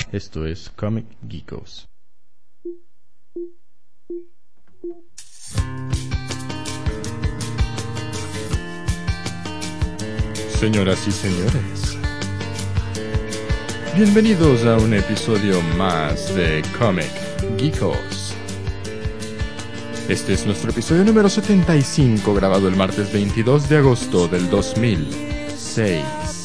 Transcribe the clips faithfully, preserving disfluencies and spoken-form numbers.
Esto es Comic Geekos. Señoras y señores, bienvenidos a un episodio más de Comic Geekos. Este es nuestro episodio número setenta y cinco, grabado el martes veintidós de agosto del dos mil seis.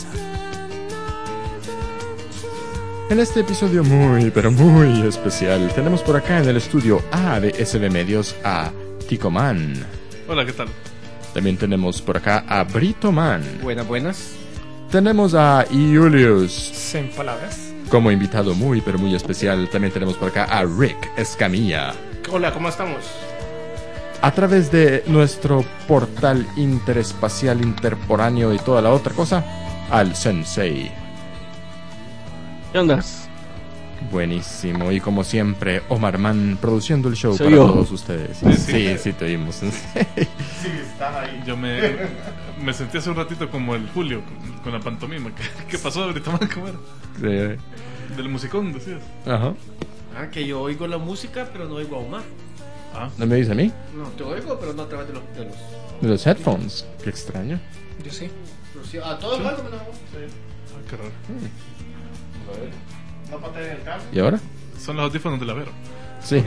En este episodio muy, pero muy especial, tenemos por acá en el estudio A de S B Medios a Ticoman. Hola, ¿qué tal? También tenemos por acá a Britoman. Buenas, buenas. Tenemos a Julius. Sin palabras. Como invitado muy, pero muy especial, también tenemos por acá a Rick Escamilla. Hola, ¿cómo estamos? A través de nuestro portal interespacial interporáneo y toda la otra cosa, al Sensei. ¿Qué ondas? Buenísimo, y como siempre, Omar Man produciendo el show Soy para yo. todos ustedes. Sí, sí, sí, sí te oímos. Sí, estás ahí. Yo me, me sentí hace un ratito como el Julio con, con la pantomima. ¿Qué, qué pasó ahorita, man? ¿Cómo era? Sí. Del musicón, decías. Ajá. Ah, que yo oigo la música, pero no oigo a Omar. Ah, ¿No me dice a mí? No, te oigo, pero no a través de los... De los... De los headphones. Qué extraño. Yo sí. pero sí, a todos los menos a vos. ah, qué raro. No patees en el carro. ¿Y ahora? Son los audífonos de la Vero. Sí.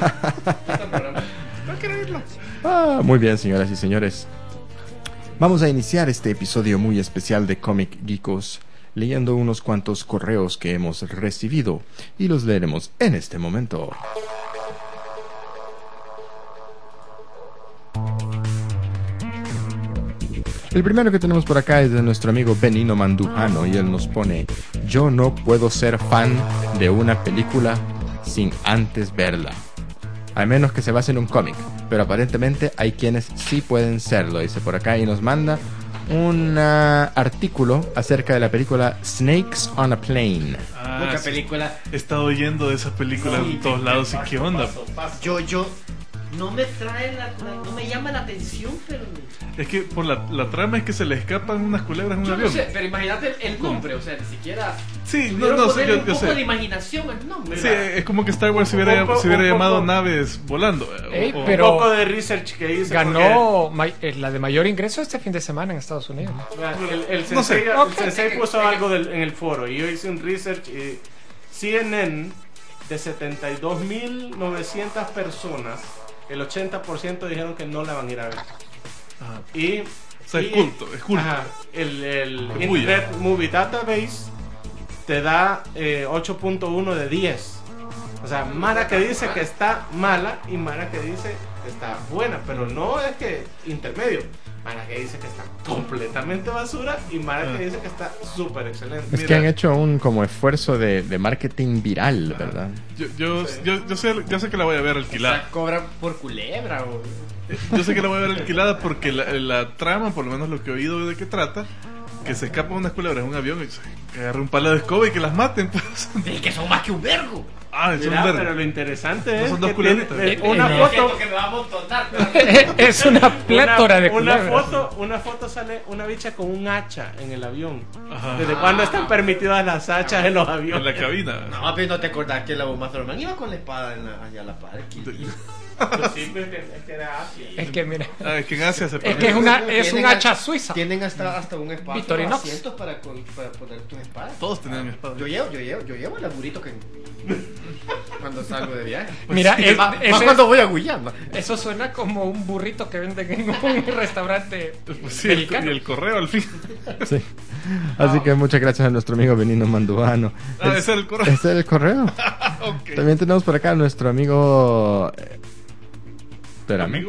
No quiero oírlo. Ah, muy bien, señoras y señores. Vamos a iniciar este episodio muy especial de Comic Geekos leyendo unos cuantos correos que hemos recibido y los leeremos en este momento. El primero que tenemos por acá es de nuestro amigo Benino Mandujano y él nos pone: yo no puedo ser fan de una película sin antes verla, a menos que se base en un cómic, pero aparentemente hay quienes sí pueden serlo, dice por acá, y nos manda un uh, artículo acerca de la película Snakes on a Plane. Ah, Buena sí. película. He estado oyendo de esa película Sí, en todos lados. ¿Y qué onda? Paso, paso. Yo, yo... No me trae la, la- No me llama la atención, pero... Es que por la, la trama es que se le escapan unas culebras en un Yo no avión. sé, pero imagínate el, el nombre, o sea, ni siquiera... Sí, no, Pudieron no, sí, ponerle yo, un yo poco sé. de imaginación al nombre. Sí, es como que Star Wars se hubiera, Un poco, se hubiera un llamado poco. naves volando. Ey, o- o- pero- Un poco de research que hice. Ganó ma- eh, la de mayor ingreso este fin de semana en Estados Unidos. porque El, el No sé. sensei, el Ok. sensei puso algo del- en el foro y yo hice un research y C N N de setenta y dos mil novecientas personas, el ochenta por ciento dijeron que no la van a ir a ver. Ajá. Y, O sea, es y- culto, es culto. ajá, el, el Orgullo. Internet Movie Database te da eh, ocho punto uno de diez. O sea, Mara que dice que está mala y Mara que dice que está buena, pero no es que intermedio. Mara que dice que está completamente basura y Mara Ah. que dice que está súper excelente. Es Mira. que han hecho un como esfuerzo de, de marketing viral, ¿verdad? Yo, yo, yo, yo sé, yo sé que la voy a ver O alquilada. sea, cobra por culebra. O... Yo sé que la voy a ver alquilada porque la, la trama, por lo menos lo que he oído de qué trata, que se escapan unas culebras en un avión y se- que agarren un palo de escoba y que las maten. Pues. Es que son más que un vergo. Ah, es un Mira, verde. pero lo interesante No es son dos que tiene, culebritas. eh, una Eh, foto que me va a amontonar. Es una plétora de una culebras. foto, una foto sale una bicha con un hacha en el avión. Ajá. ¿Desde cuándo están permitidas las hachas en los En aviones? la cabina. No, pero no te acordás que la bomba Thurman iba con la espada en la, allá a la par. Kill Bill. Sí, pero es que, es que era Asia. Es que mira, Ah, es que en Asia se es que es una es un Tienen hacha hasta- suiza. Tienen hasta, hasta un espacio, Victorinox. asientos para, con- para poner tus espadas. Todos tenían espadas. Yo llevo, yo llevo, yo llevo el laburito que cuando salgo de viaje. Mira, es- más, ese más es- cuando voy a Guyana. eso suena como un burrito que venden en un restaurante Pues sí, el, mexicano. y el correo al fin. Sí. Así que muchas gracias a nuestro amigo Benino Mandujano. Ah, Es- ese era el correo. Ese era el correo. Ok. También tenemos por acá a nuestro amigo... eh, Espérame. Amigo.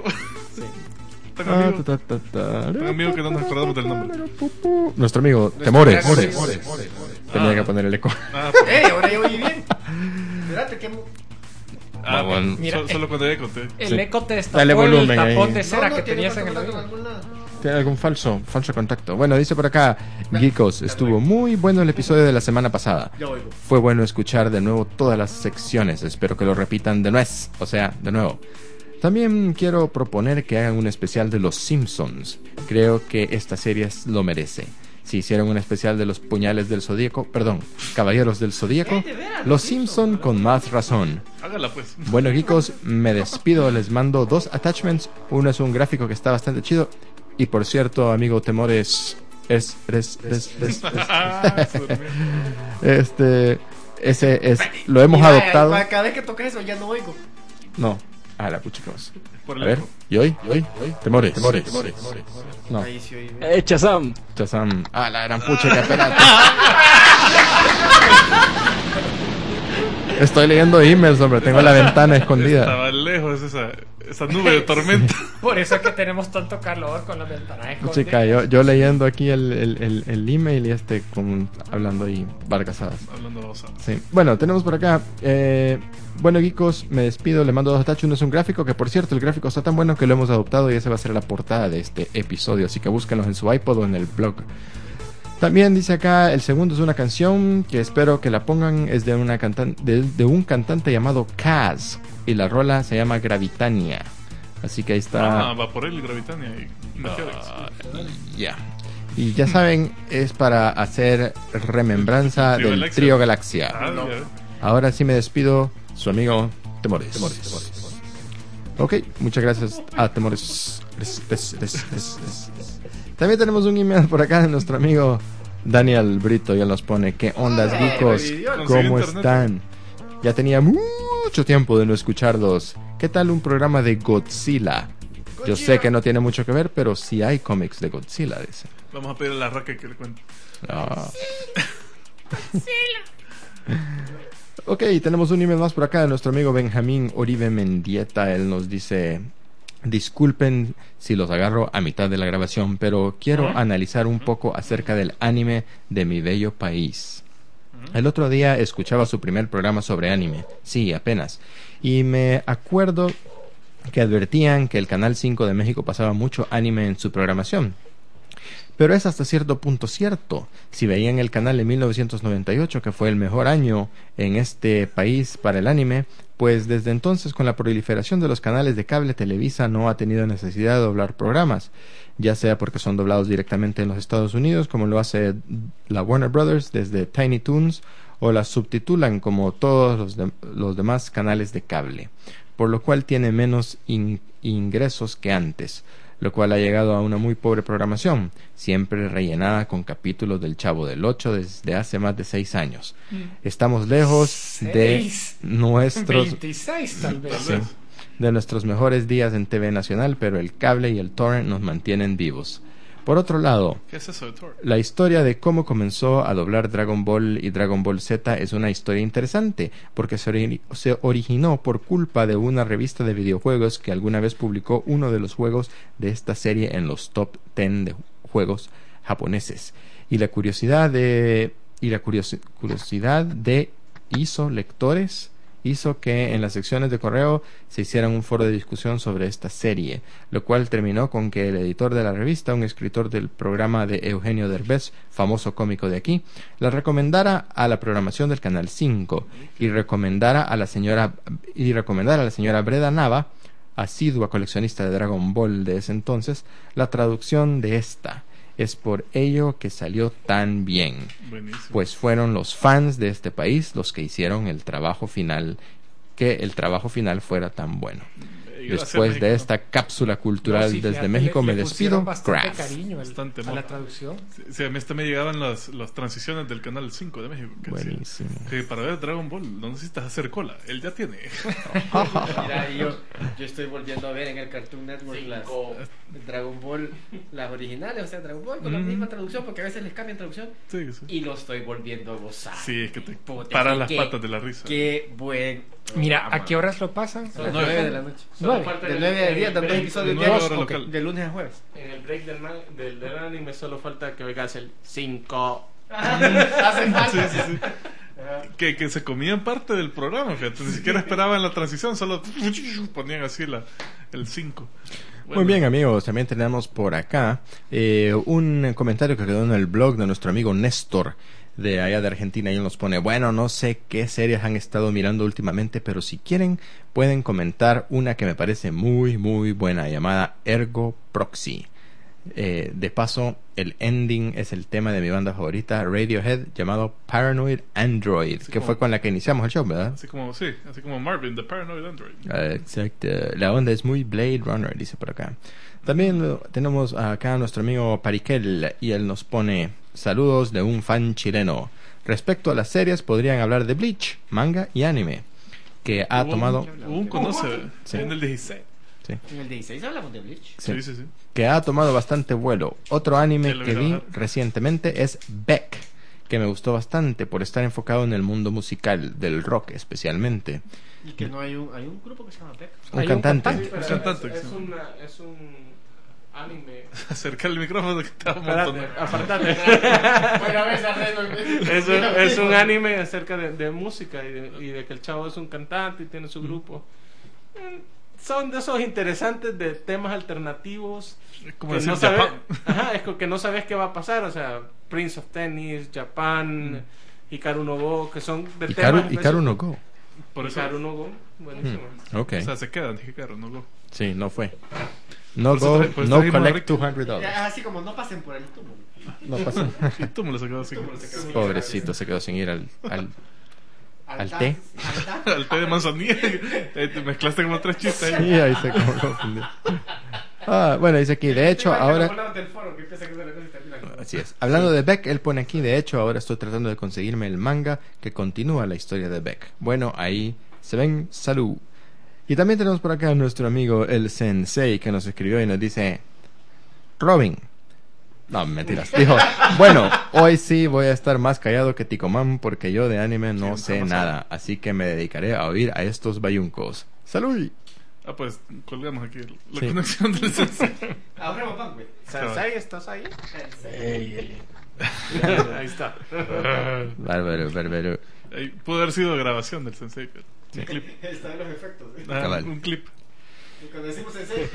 Tan Ah, amigo. ta, ta, ta, ta. Un amigo que no nos acordamos del nombre. Nuestro amigo Temores. Temores. Tenía Ah. que poner el eco. Ah, ¡Ey! Ahora yo oí bien. Espérate, que. ah, Bueno. Mira, solo, solo cuando ya conté. El Sí. eco te destapó Dale el volumen tapón ahí. de cera No, no, que tiene tenías en el contacto avión. con alguna- ¿Tiene algún falso, falso contacto? Bueno, dice por acá, Geekos, estuvo muy bueno el episodio de la semana pasada. Ya oigo. Fue bueno escuchar de nuevo todas las secciones. Espero que lo repitan de nuez. O sea, de nuevo. También quiero proponer que hagan un especial de Los Simpsons. Creo que esta serie lo merece. Si hicieron un especial de los puñales del Zodíaco, perdón, Caballeros del Zodíaco, Los Simpson con más razón. Hágala pues. Bueno, geekos, me despido. Les mando dos attachments. Uno es un gráfico que está bastante chido. Y por cierto, amigo Temores, es, es, es, es, es, Ah, su hermano. este, ese es, lo hemos Mira, adoptado. Cada vez que tocas eso ya no oigo. No, a la pucha que vas. Por A el ver, eco. y hoy, y hoy, Temores, Temores, no, Ahí sí oí. Eh, Chazam. Chazam, a la gran pucha que espérate. Estoy leyendo emails, hombre, tengo la ventana escondida. Estaba lejos esa, esa nube de tormenta. Por eso es que tenemos tanto calor con las ventanas escondidas. Chica, yo, yo leyendo aquí el, el, el, el email y este con, hablando ahí barcazadas. Hablando de osa. Sí. Bueno, tenemos por acá. Eh, bueno, geekos, me despido. Le mando dos attachments. Uno es un gráfico que, por cierto, el gráfico está tan bueno que lo hemos adoptado y esa va a ser la portada de este episodio. Así que búsquenlos en su iPod o en el blog. También dice acá, el segundo es una canción que espero que la pongan. Es de, una cantan de, de un cantante llamado Kaz. Y la rola se llama Gravitania. Así que ahí está. Ah, va por él, Gravitania y Meteorix. Ya. Y ya saben, es para hacer remembranza Trío del Galaxia. Trío Galaxia. Ah, ya. Ahora sí me despido, su amigo Temores. Temores. Ok, muchas gracias a Temores. Es- es- es- es- es- es. También tenemos un email por acá de nuestro amigo Daniel Brito. Y él nos pone, ¿qué ondas, Ah, geekos? idiota. ¿Cómo Consiguió internet. están? Ya tenía mucho tiempo de no escucharlos. ¿Qué tal un programa de Godzilla? Yo sé que no tiene mucho que ver, pero sí hay cómics de Godzilla, dice. Vamos a pedir a la raca que le cuente. Ah. Ok, tenemos un email más por acá de nuestro amigo Benjamín Oribe Mendieta. Él nos dice, disculpen si los agarro a mitad de la grabación, pero quiero analizar un poco acerca del anime de mi bello país. El otro día escuchaba su primer programa sobre anime, sí, apenas, y me acuerdo que advertían que el Canal cinco de México pasaba mucho anime en su programación. Pero es hasta cierto punto cierto. Si veían el canal de mil novecientos noventa y ocho, que fue el mejor año en este país para el anime, pues desde entonces, con la proliferación de los canales de cable, Televisa no ha tenido necesidad de doblar programas, ya sea porque son doblados directamente en los Estados Unidos, como lo hace la Warner Brothers desde Tiny Toons, o las subtitulan como todos los, de- los demás canales de cable, por lo cual tiene menos in- ingresos que antes, lo cual ha llegado a una muy pobre programación, siempre rellenada con capítulos del Chavo del Ocho desde hace más de seis años. Estamos lejos Seis. de nuestros veintiséis tal vez. sí, de nuestros mejores días en T V nacional, pero el cable y el torrent nos mantienen vivos. Por otro lado, ¿Qué es eso de Thor? la historia de cómo comenzó a doblar Dragon Ball y Dragon Ball Z es una historia interesante, porque se, ori- se originó por culpa de una revista de videojuegos que alguna vez publicó uno de los juegos de esta serie en los top diez de juegos japoneses. Y la curiosidad de y la curiosi- curiosidad de hizo lectores hizo que en las secciones de correo se hicieran un foro de discusión sobre esta serie, lo cual terminó con que el editor de la revista, un escritor del programa de Eugenio Derbez, famoso cómico de aquí, la recomendara a la programación del Canal cinco y recomendara a la señora y recomendara a la señora Breda Nava, asidua coleccionista de Dragon Ball de ese entonces, la traducción de esta. Es por ello que salió tan bien, Buenísimo. pues fueron los fans de este país los que hicieron el trabajo final, que el trabajo final fuera tan bueno. Eh, gracias, Después México. de esta cápsula cultural No, sí, desde fíjate, México le- me le pusieron despido. bastante Graf. cariño al- Bastante a la amor. traducción. Sí, sí, a mí hasta me llegaban las, las transiciones del canal cinco de México. Que decían Buenísimo. que para ver Dragon Ball no necesitas hacer cola, él ya tiene. Mira, yo, yo estoy volviendo a ver en el Cartoon Network las Dragon Ball, las originales, o sea, Dragon Ball con la Mm. misma traducción, porque a veces les cambian traducción, Sí, sí. y lo estoy volviendo a gozar. Sí, es que te Puta, paras qué- las qué- patas de la risa. Qué buen. Mira, ¿a programa. qué horas lo pasan? A las Nueve. nueve de la noche. Solo Nueve. falta De el- nueve a el diez, dan dos break- episodios nueve diarios, horas ok, local. de lunes a jueves. En el break del, man- del, del anime solo falta que oigas el cinco. Hace falta. Sí, sí, sí. Que, que se comían parte del programa, fíjate, ni siquiera esperaban la transición, solo ponían así la, el cinco. Muy bien, amigos, también tenemos por acá eh, un comentario que quedó en el blog de nuestro amigo Néstor de allá de Argentina, y él nos pone, bueno, no sé qué series han estado mirando últimamente, pero si quieren pueden comentar una que me parece muy muy buena, llamada Ergo Proxy. Eh, de paso, el ending es el tema de mi banda favorita, Radiohead, llamado Paranoid Android, Así que como- fue con la que iniciamos el show, ¿verdad? Así como, sí, así como Marvin, The Paranoid Android. Ah, exacto. La onda es muy Blade Runner, dice por acá. También eh, tenemos acá a nuestro amigo Pariquel y él nos pone saludos de un fan chileno. Respecto a las series, podrían hablar de Bleach, manga y anime, que ha Hubo tomado... un, hubo un conoce Sí. en el dieciséis. Sí, En el dieciséis hablamos de Bleach. sí, Sí, sí, sí. que ha tomado bastante vuelo. Otro anime Sí, lo que vi vi trabajar. recientemente es Beck, que me gustó bastante por estar enfocado en el mundo musical, del rock especialmente. Y que no hay un, hay un grupo que se llama Beck. Un Hay un cantante. cantante. Pero Un cantante, es, es, sí. una, es un anime. Acerca el micrófono que estaba Espérate, montando. apartate. Bueno, ves, arreglo el- es, un, es un anime acerca de, de música y de, y de que el chavo es un cantante y tiene su grupo. Mm, Son de esos interesantes de temas alternativos. Es como que decir no sabes, Japón. ajá, es co- que no sabes qué va a pasar. O sea, Prince of Tennis, Japan, Hikaru no Go, que son de Hikaru, temas. Hikaru no Go. Por eso, Hikaru no Go, buenísimo. Ok. o sea, se quedan, dije, claro, no go. Sí, no fue. No Por eso go, tra- por eso no trajimos a collect Rick. two hundred dollars. Así como no pasen por el túmulo. No pasó. Y tú me lo sacabas así. Pobrecito, se quedó sin ir al... al... ¿Al té? Al té de manzanilla. Eh, te mezclaste como tres chistes ahí. Sí, ahí se como confundió. Ah, bueno, dice aquí, de hecho, ahora... Así es. Hablando de Beck, él pone aquí, de hecho, ahora estoy tratando de conseguirme el manga que continúa la historia de Beck. Bueno, ahí se ven, salud. Y también tenemos por acá a nuestro amigo el Sensei que nos escribió y nos dice, Robin. No, mentiras. Dijo, bueno, hoy sí voy a estar más callado que Ticomán porque yo de anime no Sí, sé jamás nada, así que me dedicaré a oír a estos bayuncos. ¡Salud! Ah, pues colgamos aquí la Sí. conexión del sensei. Ahora pan, güey. Sensei, ¿estás ahí? Ahí está. Bárbaro, bárbaro. Ahí pudo haber sido grabación del sensei, pero un clip. Están los efectos. ¿eh? Ah, Cabal. un clip. Y cuando decimos sensei,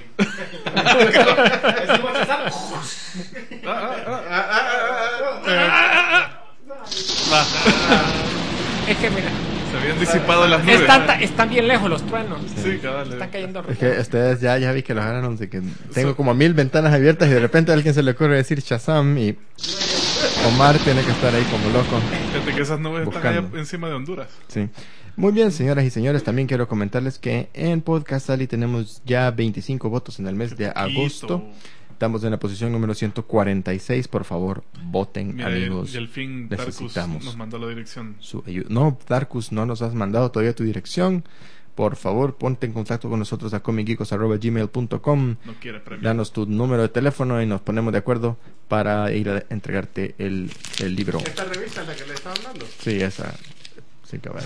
decimos Shazam. Ah, ah, ah. Va. Es que mira, Se habían disipado las nubes. están, ta- están bien lejos los truenos. Sí, cabal. Están cayendo Es que ustedes ya, ya vi que los agarraron de que tengo como mil ventanas abiertas y de repente a alguien se le ocurre decir Shazam y Omar tiene que estar ahí como loco. Fíjate que esas nubes están allá Buscando. encima de Honduras. Sí. Muy bien, señoras y señores, también quiero comentarles que en Podcast Ali tenemos ya veinticinco votos en el mes de agosto. Estamos en la posición número ciento cuarenta y seis. Por favor, voten, Mira, amigos. y al fin Darkus necesitamos nos mandó la dirección. su ayuda. No, Darkus, no nos has mandado todavía tu dirección. Por favor, ponte en contacto con nosotros a comic geekos arroba gmail punto com. No quiere premio. Danos tu número de teléfono y nos ponemos de acuerdo para ir a entregarte el, el libro. ¿Esta revista es la que le estaba hablando? Sí, esa. Sí, cabal.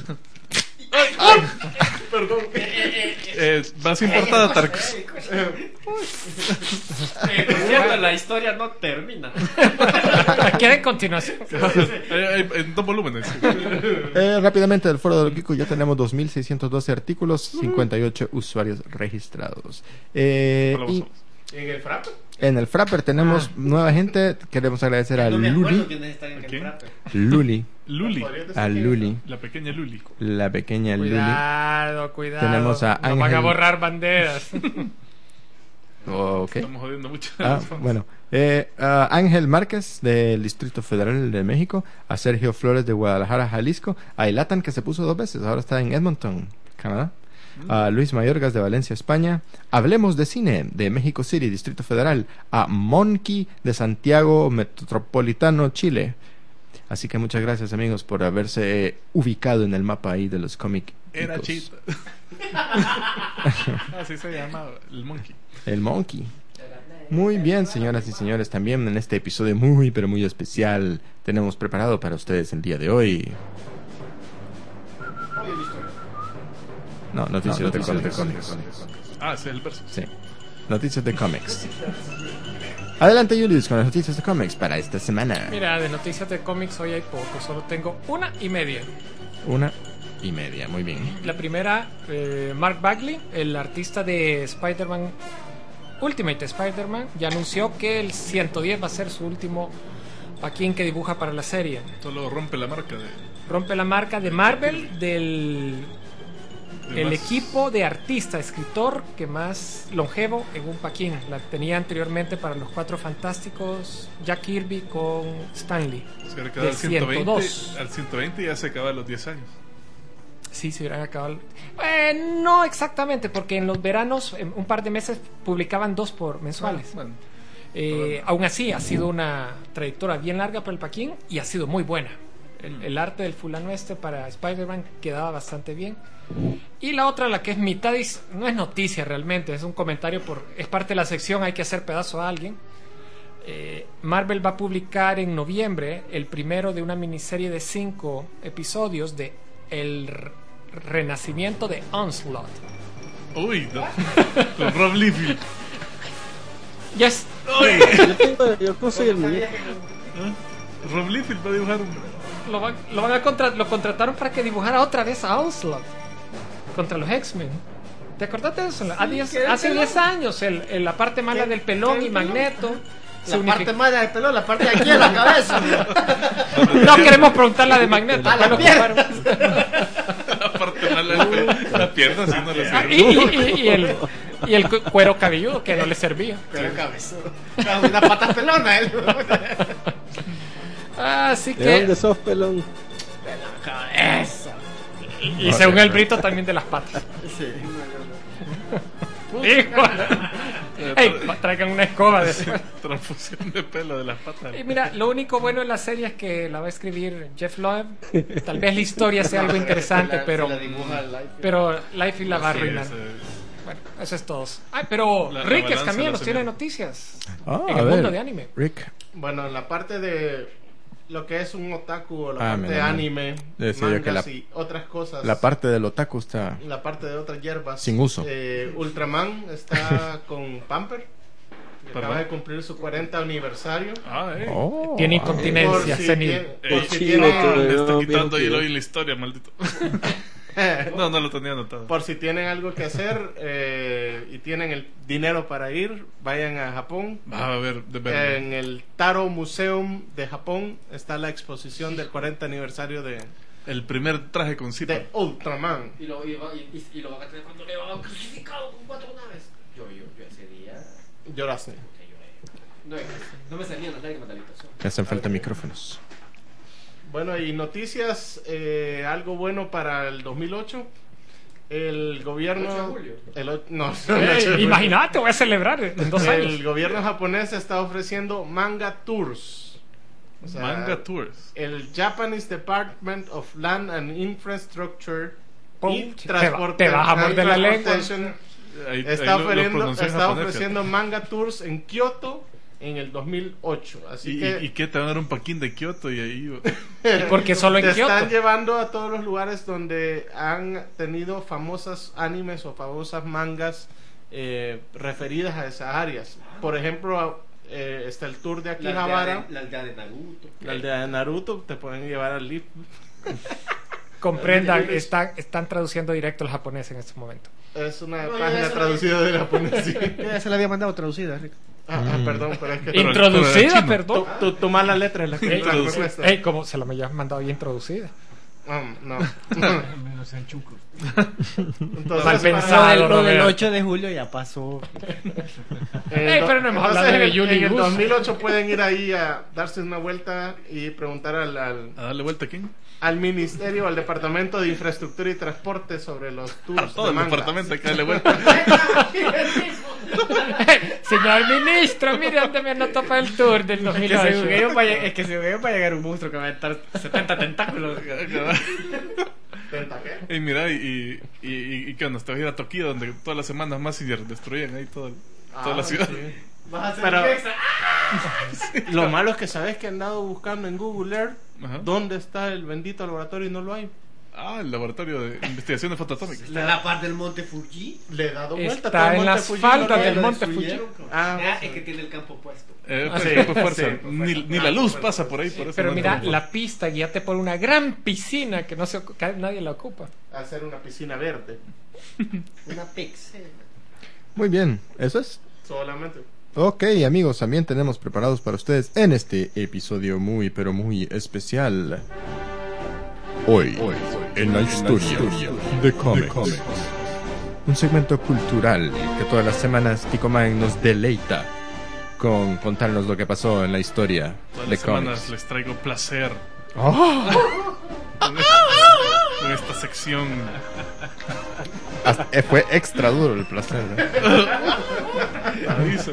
Perdón. Eh, vas importada, Tarkus. Eh, por cierto, la historia no termina. Queda en continuación. Eh, eh, en dos volúmenes. Eh, rápidamente, del foro de los geekos ya tenemos dos mil seiscientos doce artículos, cincuenta y ocho usuarios registrados. Eh, Hola, vos y somos. ¿En el Frapper? en el Frapper tenemos nueva gente. Queremos agradecer a No me acuerdo Luli. quién está en ¿A el quién? frappe. Luli. Luli. ¿Podrías decir A quién Luli. La pequeña Luli. La pequeña Luli. Cuidado, cuidado. Tenemos a Nos van a Ángel. borrar banderas. Ok. Estamos jodiendo mucho. Ah, bueno. Eh, a Ángel Márquez del Distrito Federal de México, a Sergio Flores de Guadalajara, Jalisco, a Ilatan que se puso dos veces, ahora está en Edmonton, Canadá, a Luis Mayorgas de Valencia, España, Hablemos de Cine de México City, Distrito Federal, a Monkey de Santiago Metropolitano, Chile. Así que muchas gracias, amigos, por haberse ubicado en el mapa ahí de los cómics. Era chita. Así se llamaba el monkey. El Monkey. Muy bien, señoras y señores, también en este episodio muy, pero muy especial tenemos preparado para ustedes el día de hoy. No, noticias de cómics. Ah, ese es el verso. Sí, noticias de cómics. Adelante, Julius, con las noticias de cómics para esta semana. Mira, de noticias de cómics hoy hay poco, solo tengo una y media. Una y media, muy bien. La primera, eh, Mark Bagley, el artista de Spider-Man, Ultimate Spider-Man, ya anunció que el ciento diez va a ser su último paquín que dibuja para la serie. Solo rompe la marca de. Rompe la marca de Marvel del De el más- equipo de artista, escritor que más longevo en un paquín. La tenía anteriormente para los Cuatro Fantásticos, Jack Kirby con Stanley. Se hubiera quedado del al ciento veinte, ciento dos. al ciento veinte y ya se acaba los diez años. Sí, se hubieran acabado. Eh, no exactamente, porque en los veranos, en un par de meses, publicaban dos por mensuales. Ah, bueno. Eh, aún así, ha sido una trayectoria bien larga para el paquín y ha sido muy buena. El, el arte del fulano este para Spider-Man quedaba bastante bien. Y la otra, la que es mitad, is- no es noticia realmente, es un comentario, por es parte de la sección Hay que hacer pedazo a alguien. Eh, Marvel va a publicar en noviembre el primero de una miniserie de cinco episodios de El r- renacimiento de Onslaught. Uy, no. Con Rob Liefeld. Ya es, Yo, tengo, yo conseguí el muñeco. Rob Liefeld va a dibujar un... lo, van, lo, van a contra- lo contrataron para que dibujara otra vez a Onslaught contra los X-Men. ¿Te acordaste de eso? A diez- ¿qué del hace pelón? diez años, el, el- la parte mala ¿Qué- del pelón qué y del pelón? Magneto. se La unific- parte mala del pelo, la parte de aquí de la cabeza. No queremos preguntar la de Magneto. A la fue lo que pierna. La parte mala de la pierna, si no le Ah, sirve. y, y- y- y el, y el cu- cuero cabelludo que no le servía. Pero cabeza. Una pata pelona, él. Así ¿De dónde que. sos, pelón? Eso. Y, y según el Brito también de las patas. Sí. Hijo. Ey, traigan una escoba después. Transfusión de pelo de las patas. Y mira, lo único bueno de la serie es que la va a escribir Jeff Loeb. Tal vez la historia sea algo interesante, La- pero. la dibuja Life. Pero Life la va a Sí, arruinar. ese- Bueno, eso es todo. Ay, pero La- la Rick balanza Escamilla la nos tiene señora. noticias Ah, en a el ver, mundo de anime. Rick. Bueno, en la parte de lo que es un otaku o la Ah, parte mira, de mira. anime, Decía yo que mangas la- y otras cosas. La parte del otaku está... la parte de otras hierbas. Sin uso. Eh, Ultraman está con Pamper. que Perdón. Acaba de cumplir su cuarenta aniversario. Ah, eh. Oh, Tiene ah, incontinencia Por si senil. tiene- Eh, por si chile, tienen- todo. Le está No, quitando bien, hilo bien. y la historia, maldito. No, no lo tenía anotado. Por si tienen algo que hacer eh, y tienen el dinero para ir, vayan a Japón. Va a ver, de verdad. En el Taro Museum de Japón está la exposición del cuarenta aniversario de, El primer traje con zipa. de Ultraman. Y lo, y, y, y lo van a tener cuando le van a crucificado con cuatro naves. Yo, yo, yo ese día. Lloraste. No, no me salían las lágrimas de la habitación. Me hacen falta micrófonos. Bueno, y noticias, eh, algo bueno para el dos mil ocho. El gobierno... ocho de julio. el o- no, no, el Ey, ocho de julio. Imagínate, voy a celebrar en dos El años. gobierno japonés está ofreciendo manga tours. O sea, Manga Tours. el Japanese Department of Land and Infrastructure Pum, y te Transporte- va- te vas a morder la lengua. Transportation Ahí, está, ahí lo- lo ofreciendo, pronuncié en está japonés, ofreciendo manga tours en Kioto en el dos mil ocho. Así ¿Y, que y, y qué? Te van a dar un paquín de Kioto y ahí... Porque solo en te Kioto. están llevando a todos los lugares donde han tenido famosas animes o famosas mangas eh, referidas a esas áreas. Por ejemplo, eh, está el tour de La Akihabara, aldea de, la aldea de Naruto. la aldea de Naruto, te pueden llevar al lift. Comprendan, están, están traduciendo directo al japonés en este momento. Es una No, ya página eso lo- traducida del japonés. sí. Ya se la había mandado traducida, Rick. Ah, ah, perdón, pero es que... Pero- Introducida, pero era chino. perdón. Tu, tu, tu mala letra es la que Ey, la correcta. ey, como se la me habías mandado ya introducida. Um, no. Menos el chuco. Entonces, Mal Lo pensado. del, lo del Roberto. ocho de julio ya pasó. en Ey, do- pero no hemos entonces, hablado de en- Yuli En el Gus. dos mil ocho pueden ir ahí a darse una vuelta y preguntar al, al, ¿A darle vuelta a quién? al ministerio, al departamento de infraestructura y transporte sobre los tours A todo de el manga. departamento hay que darle vuelta. Señor ministro, mire dónde me anotó para el tour del dos Es mil que, según ocho. ellos va a lleg- es que según ellos va a llegar un monstruo que va a estar setenta tentáculos. ¿Tenta qué? Y mira, y, y, y, y qué onda, te vas a ir a Tokio donde todas las semanas más y destruían ahí todo, el- toda Ah, la ciudad. sí. Vas a hacer Pero- un extra. Lo malo es que sabes que han dado buscando en Google Earth Ajá. dónde está el bendito laboratorio y no lo hay. Ah, el laboratorio de investigación de fotoatómica. Está en la parte del monte Fuji. Le he dado vuelta. Está todo el en monte las Fuji, faldas no lo del hay. Lo monte destruyeron, Fuji. cabrón. Ah, Ah, sí. es que tiene el campo puesto. Eh, Ah, pues, sí, pues, fuerza. sí, pues, ni, fuerza. ni la luz pasa por ahí, por eso. Pero no mira, entramos. la pista guíate por una gran piscina que no se ocu- que nadie la ocupa. Hacer una piscina verde. Una pixel. Muy bien, eso es. Solamente. Ok, amigos, también tenemos preparados para ustedes en este episodio muy, pero muy especial. Hoy, hoy, en la historia de cómics. Un segmento cultural que todas las semanas Tico Man nos deleita con contarnos lo que pasó en la historia Todas de las semanas cómics. les traigo placer ¡Oh! con esta, con esta sección. Hasta- eh, fue extra duro el placer, ¿eh? Avisa.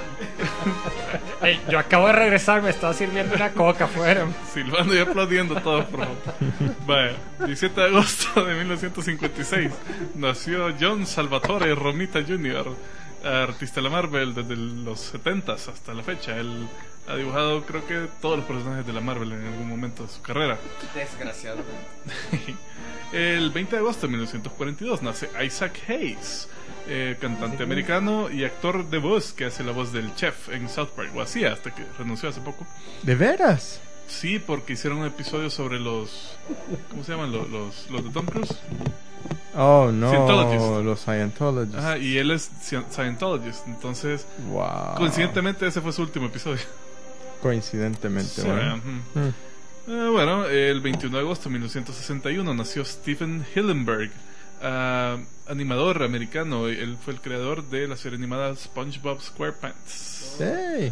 Ey, yo acabo de regresar, me estaba sirviendo una coca afuera. Silbando y aplaudiendo todos, por favor. Vaya, diecisiete de agosto de mil novecientos cincuenta y seis nació John Salvatore Romita junior, artista de la Marvel desde los setentas hasta la fecha. Él ha dibujado, creo que, todos los personajes de la Marvel en algún momento de su carrera. Desgraciado. El veinte de agosto de mil novecientos cuarenta y dos nace Isaac Hayes, eh, cantante americano y actor de voz que hace la voz del chef en South Park, o hacía hasta que renunció hace poco. ¿De veras? Sí, porque hicieron un episodio sobre los... ¿Cómo se llaman? Los, los, los de Tom Cruise. Oh, no, Scientologist. los Scientologists. Ajá, y él es sci- Scientologist. Entonces, Wow. coincidentemente, ese fue su último episodio. Coincidentemente, Sí, bueno. ujú. Mm. Eh, bueno, el veintiuno de agosto de mil novecientos sesenta y uno nació Stephen Hillenburg, ah, animador americano. Él fue el creador de la serie animada SpongeBob SquarePants. Hey.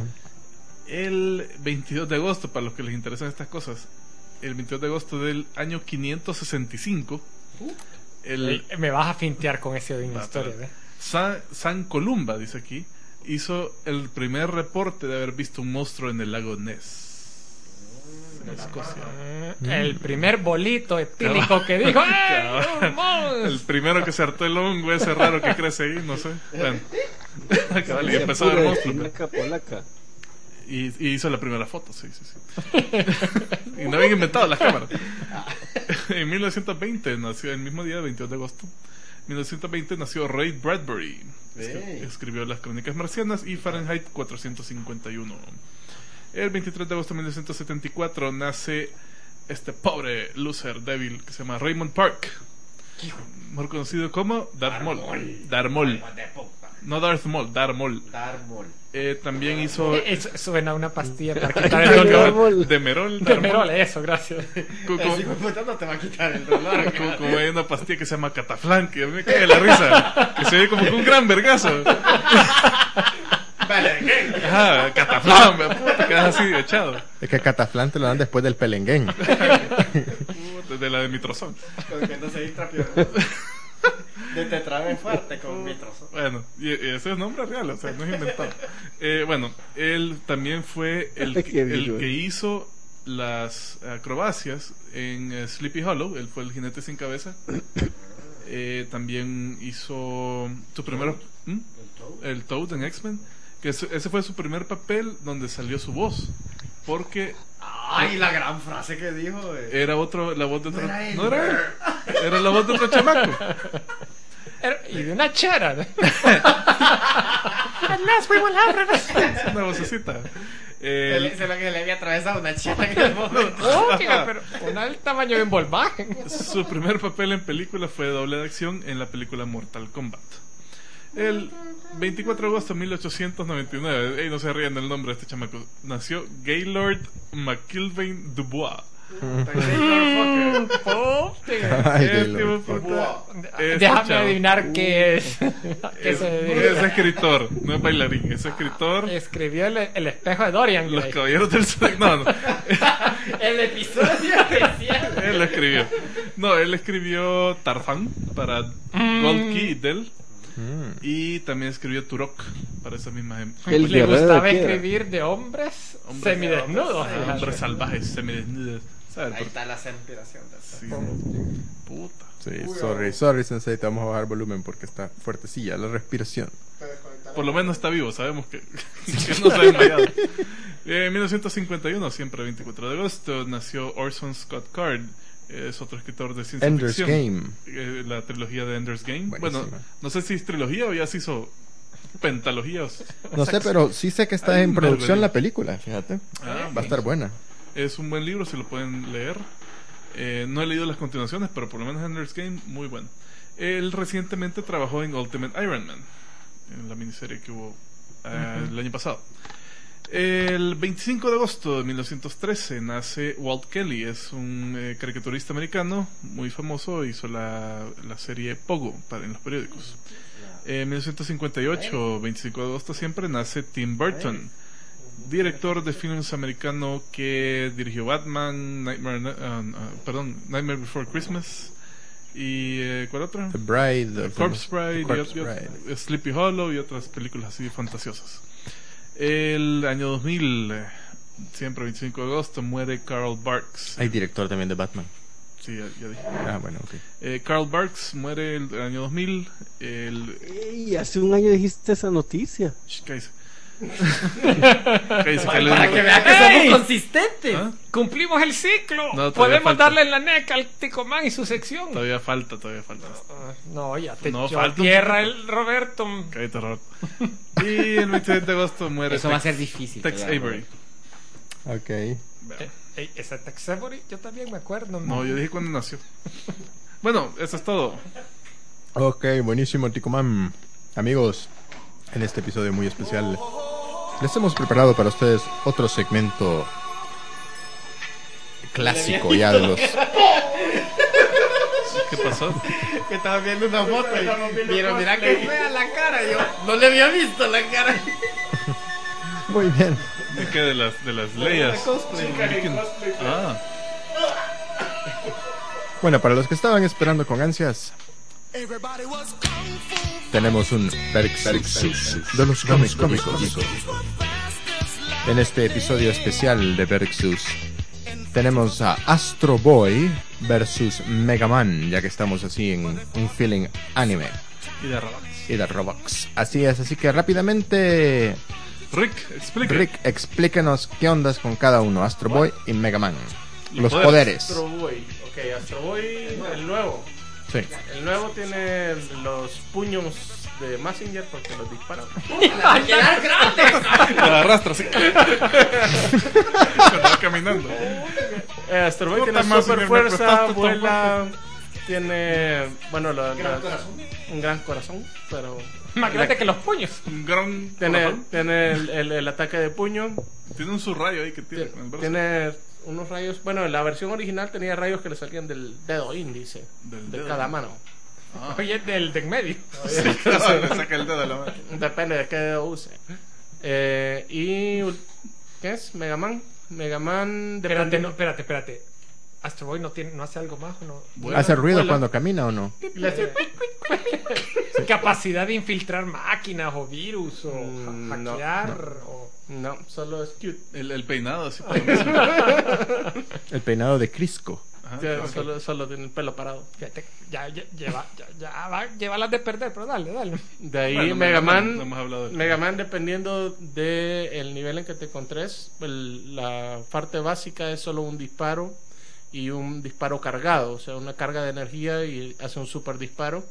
El veintidós de agosto, para los que les interesan estas cosas, el veintidós de agosto del año quinientos sesenta y cinco, el Ey, me vas a fintear con ese de una Va, historia, pero- ¿eh? San, San Columba, dice aquí, hizo el primer reporte de haber visto un monstruo en el lago Ness, en Escocia. El primer bolito etílico que dijo ¡Ey, un El monstruo! primero que se hartó el hongo ese raro que crece ahí, no sé. Bueno. Cabal, y Se empezó a ver pura monstruos. espinaca polaca. Y, y hizo la primera foto, sí, sí, sí. Y no habían inventado las cámaras. En mil novecientos veinte nació, el mismo día, veintidós de agosto, mil novecientos veinte nació Ray Bradbury. Escri- Ey. Escribió Las Crónicas Marcianas y Fahrenheit cuatrocientos cincuenta y uno. El veintitrés de agosto de mil novecientos setenta y cuatro nace este pobre loser débil que se llama Raymond Park, mejor conocido como Darth Maul. Darth Maul. No Darth Maul, Darth Maul. Darmol. Eh, también hizo Eh, Eso suena a una pastilla para quitar el dolor. Darmol. Demerol. De Darth Maul. Merol, eso, gracias. Co- Ese Como, hijo de puta no te va a quitar el dolor. como- como hay una pastilla que se llama Cataflán, que a mí me cae la risa, que se ve como que un gran vergazo. Vale, ¿qué? Ajá, Cataflán, me puta, quedas así echado. Es que Cataflán te lo dan después del pelenguén. Puta, de la de mitrozón. Con que no se distrapio. De te trabe fuerte con mi trozo. Bueno, y, y ese es nombre real, o sea, no es inventado. Eh, bueno, él también fue el, Qué que- el vivo. que hizo las acrobacias en eh, Sleepy Hollow. Él fue el jinete sin cabeza. Eh, también hizo su primer... ¿Mm? El Toad en X-Men. Que ese, ese fue su primer papel donde salió su voz. Porque Ay, la gran frase que dijo. eh. era otro, la voz de otro... No era él. no era él. Era la voz de otro chamaco. Era- Y de una chera. ¿no? Una vocecita. Eh, Se le- Se lo que le había atravesado una chita en el momento. Oh, chica, pero una del tamaño de un Volkswagen. Su primer papel en película fue doble de acción en la película Mortal Kombat. El veinticuatro de agosto de mil ochocientos noventa y nueve, ey, no se rían del nombre de este chamaco, nació Gaylord McIlvaine Dubois. Ay, Eh, Gaylord. tipo, puta, este Déjame chavo adivinar qué es. ¿Qué Es, se dedica? es escritor, no es bailarín, es escritor. Escribió el, el espejo de Dorian Los Gray. Caballeros del Zodiaco. No, no, El episodio especial. él lo escribió. No, él escribió Tarzan para Gold Key y Dell. Mm. Y también escribió Turok para esa misma em- El Le guerrero gustaba de piedra. escribir de hombres Hombres- semidesnudos. Ah, hombres salvajes, semidesnudos. ¿Sabes? Ahí Por- está la inspiración de eso. Sí. Puta. Sí, sorry, sorry, Sensei, te vamos a bajar volumen porque está fuertecilla la respiración. Por lo menos está vivo, sabemos que, que no se ha desmayado. Eh, En mil novecientos cincuenta y uno, siempre veinticuatro de agosto, nació Orson Scott Card. Es otro escritor de ciencia Ender's ficción. Game. Eh, la trilogía de Ender's Game. Buenísima. Bueno, no sé si es trilogía o ya se hizo pentalogía. o- No sé, pero sí sé que está Hay en un producción Marvel. la película, fíjate. Ah, Va a estar buena. Es un buen libro, si lo pueden leer. Eh, no he leído las continuaciones, pero por lo menos Ender's Game, muy bueno. Él recientemente trabajó en Ultimate Iron Man, en la miniserie que hubo eh, el año pasado. El veinticinco de agosto de mil novecientos trece nace Walt Kelly, es un eh, caricaturista americano muy famoso, hizo la, la serie Pogo para, en los periódicos. En mil novecientos cincuenta y ocho, veinticinco de agosto siempre, nace Tim Burton, director de filmes americano que dirigió Batman, Nightmare, uh, uh, perdón, Nightmare Before Christmas y eh, ¿cuál otra? The Bride, The Corpse Bride, Corpse y, y, Bride. Sleepy Hollow y otras películas así fantasiosas. El año dos mil, eh, siempre veinticinco de agosto, muere Carl Barks. Hay director también de Batman. Sí, ya, ya dije. Ah, bueno, ok. Eh, Carl Barks muere el, el año dos mil. El, Ey, hace un año dijiste esa noticia. Shh, cállese. Cállese, que le Para digo. que vea que ¡Ey! somos consistentes. ¿Ah? Cumplimos el ciclo. No, todavía Podemos falta. darle en la neca al Ticomán y su sección. Todavía falta, todavía falta. Ah, no, ya te No, echó falta un tierra poquito. el Roberto. Cállate, Robert. Y el veintisiete de agosto muere Eso va a Tex- ser difícil. Tex ¿verdad? Avery. Ok. Eh, eh, esa Tex Avery, yo también me acuerdo. No, yo dije cuando nació. Bueno, eso es todo. Ok, buenísimo, Ticomán. Amigos, en este episodio muy especial les hemos preparado para ustedes otro segmento clásico ya de los... ¿Qué pasó? Que estaba viendo una foto y mira, mira que fea la cara. Yo no le había visto la cara. Muy bien. ¿De qué? De las, de las leyes. Ah, Bueno, para los que estaban esperando con ansias, tenemos un Versus de los cómics cómicos. En este episodio especial de Versus tenemos a Astro Boy versus Mega Man, ya que estamos así en un feeling anime y de robots. y de Roblox. Así es, así que rápidamente, Rick, explica. Rick, explíquenos qué ondas con cada uno, Astro Boy y Mega Man. Los Los poderes. poderes. Astro Boy. Ok, Astro Boy, el nuevo. Sí. El nuevo tiene los puños de Mazinger porque los dispara. La arrastra así. Se va caminando. Eh, Astro Boy Puta, tiene Mazinger, super me fuerza, prestaste tu vuela, tiene, bueno, la- la- un gran corazón, pero Más grande que los puños. Un gran tiene, corazón. tiene el, el- el ataque de puño, Tiene un subrayo ahí que tiene con el brazo. tiene unos rayos, bueno, en la versión original tenía rayos que le salían del dedo índice, Del de dedo. cada mano. Ah. Oye, del de en medio. Le saca el dedo de la mano. Depende de qué dedo use. Eh, y, ¿qué es? Mega Man. Mega Man, Espérate, no, dependiendo- espérate, espérate. Astro Boy no tiene, no hace algo más, ¿o no? Vuela. ¿Hace ruido vuela. cuando camina o no? le hace- Capacidad de infiltrar máquinas o virus o Mm, ha- no, hackear o No, solo es cute. El, el peinado así para mí. El peinado de Crisco. Ajá. Ya, solo, solo tiene el pelo parado. fíjate, ya, ya, lleva, ya, ya va, lleva las de perder, pero dale, dale. De ahí Bueno, Mega no- Man. no hemos hablado de- Mega Man, dependiendo del nivel en que te encontres, el- la parte básica es solo un disparo y un disparo cargado, o sea, una carga de energía y hace un super disparo.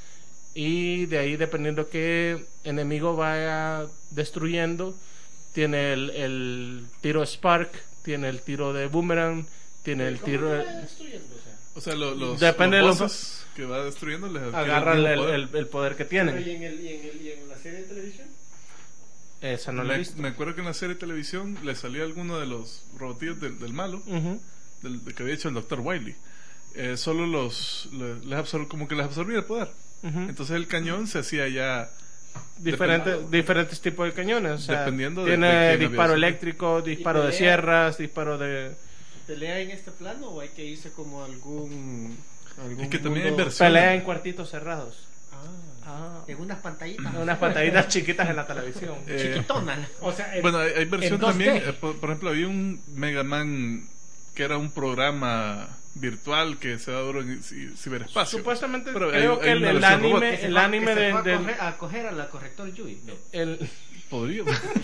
Y de ahí, dependiendo qué enemigo vaya destruyendo, tiene el, el tiro Spark, tiene el tiro de Boomerang, tiene el tiro de... O sea, lo- los, Depende los de los- bosses que va destruyendo les adquieren Agarran un el, poder. el- el poder que tienen. en, el, y, en el, y en la serie de televisión? Esa no la he me, visto. me acuerdo que en la serie de televisión le salía alguno de los robotillos del, del malo, Ujú. del, del que había hecho el doctor Wiley. Eh, solo los le- les absor- como que les absorbía el poder. Ujú. Entonces el cañón se hacía ya Diferentes, diferentes tipos de cañones. O sea, Dependiendo de- tiene de quién había disparo sido. eléctrico, disparo de pelea. sierras, disparo de. ¿Pelea en este plano o hay que irse como a algún, algún Es que también hay mundo- versiones. Pelea en cuartitos cerrados. Ah, Ah. en unas pantallitas. Unas pantallitas chiquitas en la televisión. eh, Chiquitonas. O sea, en- bueno, hay, hay versión en dos D. también. eh, por, por ejemplo, había un Mega Man que era un programa virtual que se daba en ci- ciberespacio. Supuestamente Pero creo hay- que hay el, una el versión anime, robot. Que se el fue- anime que se de, fue a, del- coger, a coger a la corrector Yui. No. el, Podría.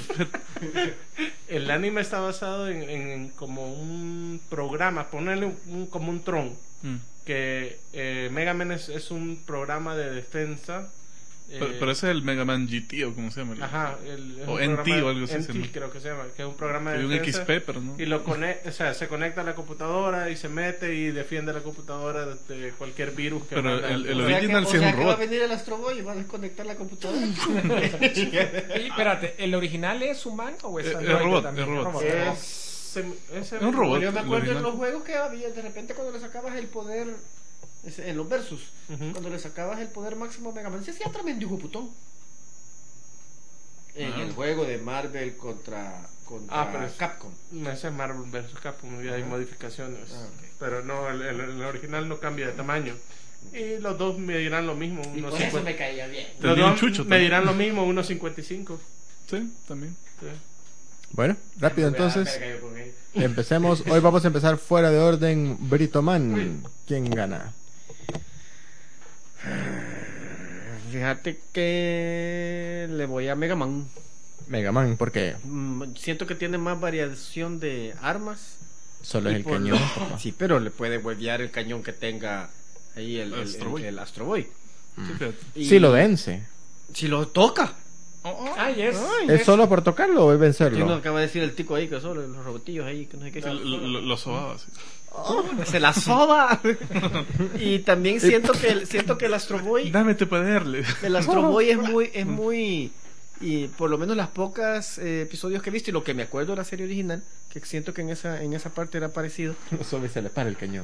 el anime está basado en, en como un programa, ponerle un- un- como un tron. Mm. Que eh, Mega Man es, es un programa de defensa Pero, Eh, pero ese es el Mega Man G T o como se llama. Ajá, el, es O un N T programa- o algo así N se T llama. creo que se llama, que es un programa de Hay un defensa. X P, pero no. Y lo conecta, o sea, se conecta a la computadora y se mete y defiende la computadora de, de cualquier virus que Pero manda. el- el O sea original que- sí o es sea un que va a robot. venir el Astro Boy y va a desconectar la computadora. Y, espérate, ¿el original es humano o es Es- es androide robot, también? es robot. es, sem- es un robot. Yo me acuerdo original. en los juegos que había, de repente cuando le sacabas el poder, ese- en los versus, Ujú. cuando le sacabas el poder máximo a Mega Man, se hacía tremendo hijo de putón. En Ah. el juego de Marvel contra, contra Ah, pero es- Capcom. Ese es Marvel versus. Capcom y hay Ajá. modificaciones. Ah, ok. Pero no, el, el- el original no cambia de tamaño. Y los dos medirán lo mismo. Y unos por eso cincuenta. me caía bien. Los Tenía un dos chucho medirán lo mismo, unos cincuenta y cinco. Sí, también. Sí. Bueno, rápido entonces. Me cayó con él. Empecemos. Hoy vamos a empezar fuera de orden. Britoman. ¿Quién gana? Fíjate que le voy a Mega Man. Mega Man, ¿por qué? Mm, Siento que tiene más variación de armas. Solo es Y el por cañón. lo- papá. Sí, pero le puede huevear el cañón que tenga ahí el, el, Astro el- Boy. el Astro Boy. Sí, fíjate. Y- Sí lo vence. Si lo toca. Ay, es. ¿Es solo por tocarlo o es Que no vencerlo? acaba de decir el tico ahí, que solo los robotillos ahí, que no sé qué. Sí, lo, lo- lo sobaba así. Se la soba. Y también siento que el, siento que el Astro Boy, Dame tu poder. le- el Astro Boy es muy, es muy, y por lo menos las pocas eh, episodios que he visto y lo que me acuerdo de la serie original, que siento que en esa, en esa parte era parecido, Solo se le para el cañón.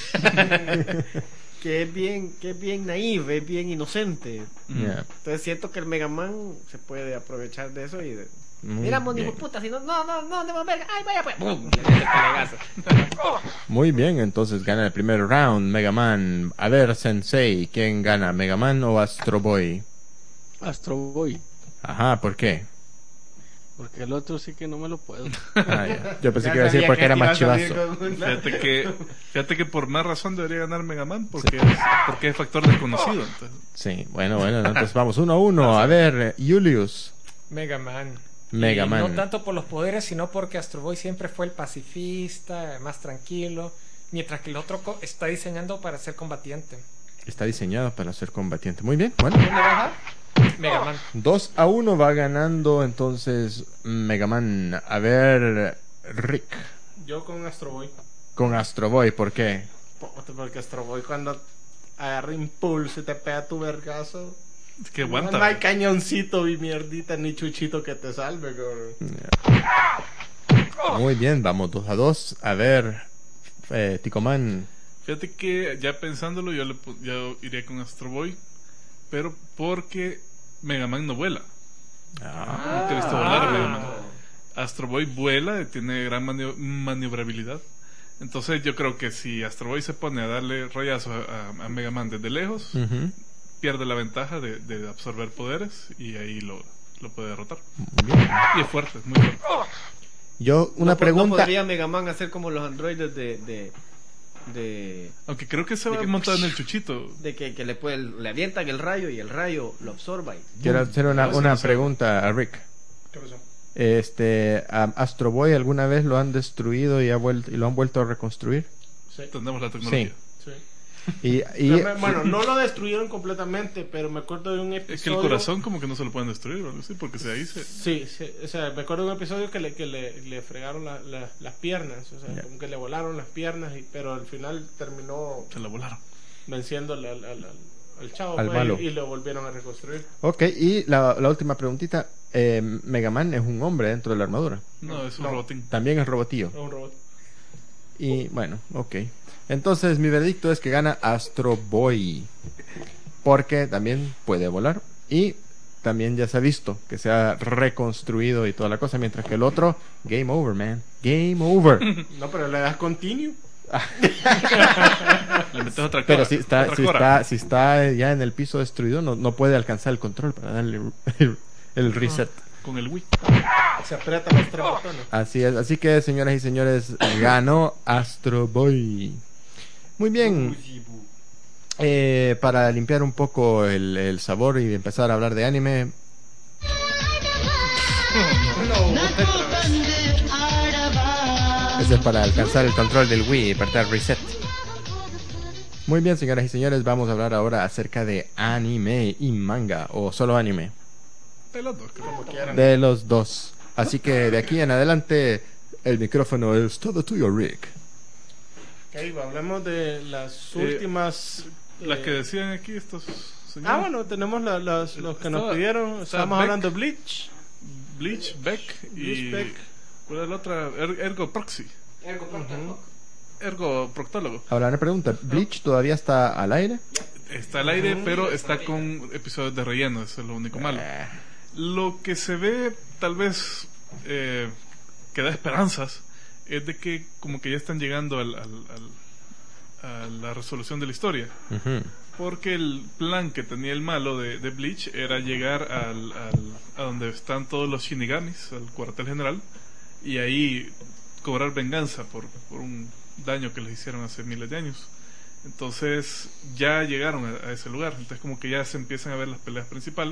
que es bien, que es bien naive, es bien inocente. Mm. Ya. Entonces siento que el Mega Man se puede aprovechar de eso y de, Muy mira, mon, hijo bien. de puta, si no, no, no, no, no, verga, ay, vaya pues, ¡pum! Le mete el pelegazo. Muy bien, entonces gana el primer round Mega Man. A ver, Sensei, ¿quién gana? ¿Mega Man o Astro Boy? Astro Boy. Ajá, ¿por qué? Porque el otro sí que no me lo puedo. Ah, ya. Yo pensé Ya que iba a decir sabía porque que era más ibas a salir chivazo. con- Fíjate que, fíjate que por más razón debería ganar Mega Man porque, es, porque es factor desconocido. Entonces. Sí, bueno, bueno, entonces vamos uno a uno. A ver, Julius. Mega Man. Mega Y Man. no tanto por los poderes, sino porque Astro Boy siempre fue el pacifista, más tranquilo, mientras que el otro co- está diseñando para ser combatiente. Está diseñado para ser combatiente. Muy bien, bueno. ¿Dónde baja? Mega Man. dos a uno va ganando entonces Mega Man. A ver, Rick. Yo con Astro Boy. Con Astro Boy, ¿por qué? Puta, porque Astro Boy cuando agarra impulso y te pega tu vergazo. Es que No, aguanta. no hay cañoncito y mierdita ni chuchito que te salve, cabrón. Muy bien, vamos dos a dos. A ver, eh, Ticoman. Fíjate que ya pensándolo, yo, le, pu- yo iría con Astro Boy, pero porque Mega Man no vuela. Ah, Nunca he visto volar a Mega Man. Astro Boy vuela, tiene gran manio- maniobrabilidad. Entonces yo creo que si Astro Boy se pone a darle rollazo a, a- a Mega Man desde lejos, ujú. pierde la ventaja de, de absorber poderes y ahí lo, lo puede derrotar. Muy bien. Y es fuerte, es muy fuerte. Yo, una No po- pregunta. ¿No podría Mega Man hacer como los androides de... de, de Aunque creo que se va De que- montado en el chuchito. de que, que le puede, le avientan el rayo y el rayo lo absorba y Quiero hacer una, No, sí, una no sé. pregunta a Rick. ¿Qué pasó? Este, ¿a Astro Boy alguna vez lo han destruido y, ha vuelto, y lo han vuelto a reconstruir? Sí. Tenemos la tecnología. Sí. Y, y Pero me- bueno, no lo destruyeron completamente, pero me acuerdo de un episodio. Es que el corazón como que no se lo pueden destruir o algo así, porque se ahí se... Sí, sí, o sea, me acuerdo de un episodio que le, que le, le fregaron la- la- las piernas, o sea, Ya. como que le volaron las piernas, y, pero al final terminó Se la volaron. venciendo al, al, al- al chavo Al pues, malo. y, y lo volvieron a reconstruir. Ok, y la, la última preguntita. Eh, Mega Man es un hombre dentro de la armadura. No, es un No. robotín. También es robotillo. Es un robot. Y bueno, ok. Entonces mi veredicto es que gana Astro Boy. Porque también puede volar. Y también ya se ha visto que se ha reconstruido y toda la cosa. Mientras que el otro, game over, man. Game over. No, pero le das continue. Le metes otra Pero cora, si está, otra si cora. está, si está ya en el piso destruido, no, no puede alcanzar el control para darle el, el reset. Con el Wii. Se aprieta los tres botones. Así es, así que señoras y señores, ganó Astro Boy. Muy bien. Eh, para limpiar un poco el, el sabor y empezar a hablar de anime, ese es para alcanzar el control del Wii y apretar reset. Muy bien, señoras y señores, vamos a hablar ahora acerca de anime y manga, o solo anime. De los dos, creo. Quieran. De los dos. Así que de aquí en adelante, el micrófono es todo tuyo, Rick. Ok, hablemos de las Eh, últimas. Las eh, que decían aquí estos señores. Ah, bueno, tenemos la- las- los que nos Estaba- pidieron. estaba Estábamos Beck. hablando de Bleach. Bleach, Beck y... Bleach, Beck. ¿Cuál es la otra? Er- Ergo Proxy. Ujú. Ergo Proctólogo. Ahora una pregunta, ¿Bleach todavía está al aire? Está al aire, pero está con episodios de relleno. Eso es lo único malo. Lo que se ve, tal vez, eh, que da esperanzas, es de que como que ya están llegando al, al- al- a la resolución de la historia. Ujú. Porque el plan que tenía el malo de, de Bleach era llegar al, al- a donde están todos los Shinigamis, al cuartel general, y ahí cobrar venganza por, por un daño que les hicieron hace miles de años. Entonces ya llegaron a, a ese lugar, entonces como que ya se empiezan a ver las peleas principales.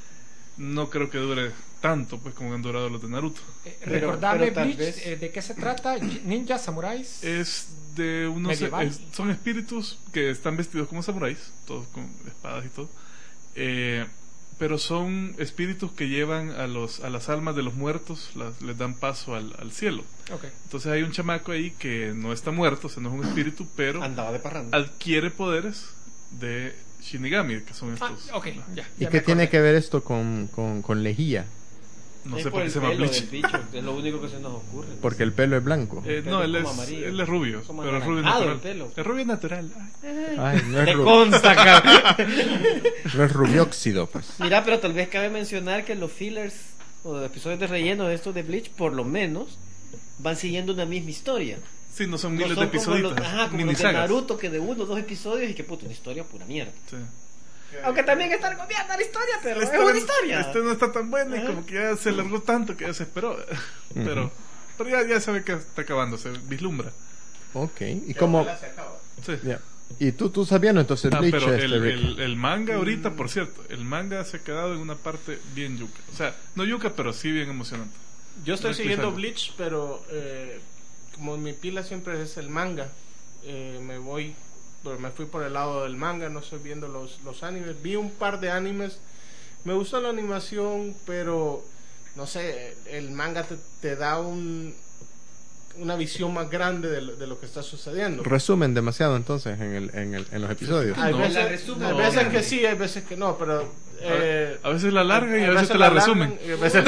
No creo que dure tanto pues como han durado los de Naruto. Eh, Pero- recordame, pero tal Bleach, vez- eh, ¿de qué se trata? Ninja, samuráis. Es de unos Medieval. es- son espíritus que están vestidos como samuráis, todos con espadas y todo. Eh, pero son espíritus que llevan a los a las almas de los muertos, las, les dan paso al, al cielo. Ok. Entonces hay un chamaco ahí que no está muerto, o sea, no es un espíritu, pero Andaba de parranda. adquiere poderes de Shinigami, que son Ah, estos. ok, ya. ¿Y ya qué me tiene acordé. que ver esto con, con, con lejía? No Es sé por qué el se llama pelo Bleach. del bicho, es lo único que se nos ocurre. Porque el pelo es blanco. Eh, pelo no, él como es, amarillo. él es rubio, Como pero es rubio anaranjado natural. el pelo. Es rubio natural. Ay. Ay, no es, Te ru- consta, cabrón. no es rubióxido, pues. Mira, pero tal vez cabe mencionar que los fillers o episodios de relleno de estos de Bleach, por lo menos, van siguiendo una misma historia. Sí, no son No miles son de como episodios. los, ajá, como los de minisagas. Naruto, que de uno o dos episodios y que puta, una historia pura mierda. Sí. Aunque también está copiando la historia, pero Este es una no- historia. Este no está tan bueno y Ajá. como que ya se alargó tanto que ya se esperó. Pero, pero ya, ya se ve que está acabando, se vislumbra. Ok, y como... Sí. ya. Y tú, tú sabiendo entonces Ah, Bleach, pero este, el, Rick. el, el manga ahorita, por cierto, el manga se ha quedado en una parte bien yuca. O sea, no yuca, pero sí bien emocionante. Yo estoy No estoy siguiendo salvo. Bleach, pero eh, como mi pila siempre es el manga, eh, me voy, bueno, me fui por el lado del manga, no estoy viendo los, los animes. Vi un par de animes, me gustó la animación, pero no sé, el manga te, te da un, una visión más grande de lo, de lo que está sucediendo. Resumen demasiado entonces en, el, en, el, en los episodios. Hay No. veces, La resumen. hay veces que sí, hay veces que no, pero... eh, A veces la larga y a hay veces te la alargan resumen. y a veces-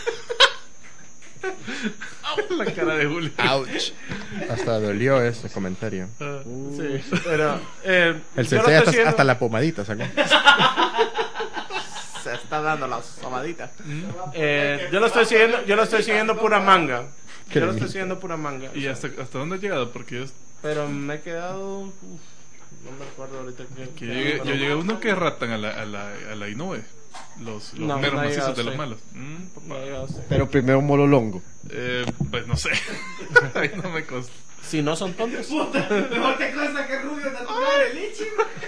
La cara de Julio. Ouch. Hasta dolió ese comentario. Ah, sí, pero... eh, El yo lo sensei estoy hasta, siguiendo- hasta la pomadita sacó. Se está dando la somadita. Eh, yo lo estoy siguiendo, yo lo estoy siguiendo pura manga. Qué Yo lo estoy lindo. siguiendo pura manga. ¿Y hasta, hasta dónde has llegado? Porque yo, Pero me he quedado, uf, no me acuerdo ahorita que, que yo, llegué, yo llegué a uno que ratan a la, a la, a la Inoue. Los, los No, meros no he macizos llegado, de los sí. malos. Mm, No papá. he llegado a ser. Pero primero Mololongo. Eh, pues no sé. Ahí no me consta. Si no son tontos. Mejor te consta que Rubio natural, el Ichi.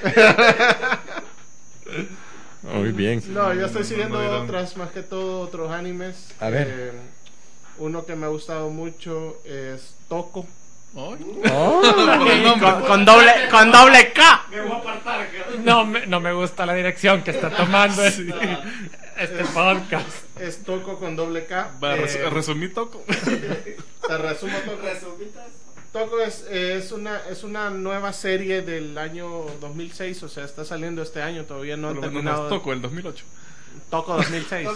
Muy bien. No, yo estoy No, siguiendo no dirán. otras, más que todo otros animes. A ver. Eh, uno que me ha gustado mucho es Toko. Ay. Oh, Por el nombre. Con, con doble, con doble K. No, me, no me gusta la dirección que está tomando este, este podcast. Es Toko con doble K. Va, Eh, res- resumí toco. Te resumo Toko. Toko es, es una es una nueva serie del año dos mil seis, o sea, está saliendo este año, todavía no Por han lo menos terminado. más toco el dos mil ocho. Toko dos mil seis.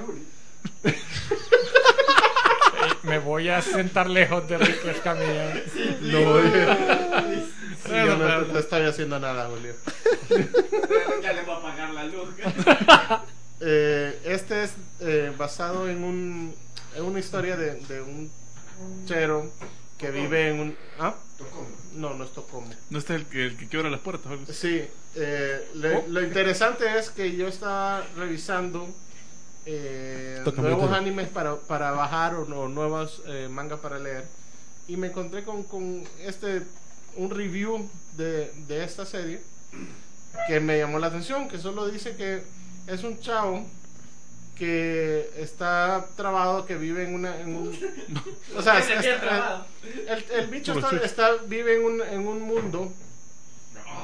Me voy a sentar lejos de Rick Escamilla. No, sí, yo no te, te estoy haciendo nada, Julio. Ya le voy a apagar la luz. Eh, este es eh, basado en un en una historia de, de un chero que vive en un ¿ah? No, no es Tocomo. ¿No está el que, el que quiebra las puertas? o algo así? Sí, eh, le- lo interesante es que yo estaba revisando eh, Toca nuevos mucho. animes para, para bajar o, no, nuevos eh, mangas para leer y me encontré con, con este un review de, de esta serie que me llamó la atención, que solo dice que es un chavo que está trabado, que vive en una en un, o sea, está- está- el, el bicho está, está- vive en un, en un mundo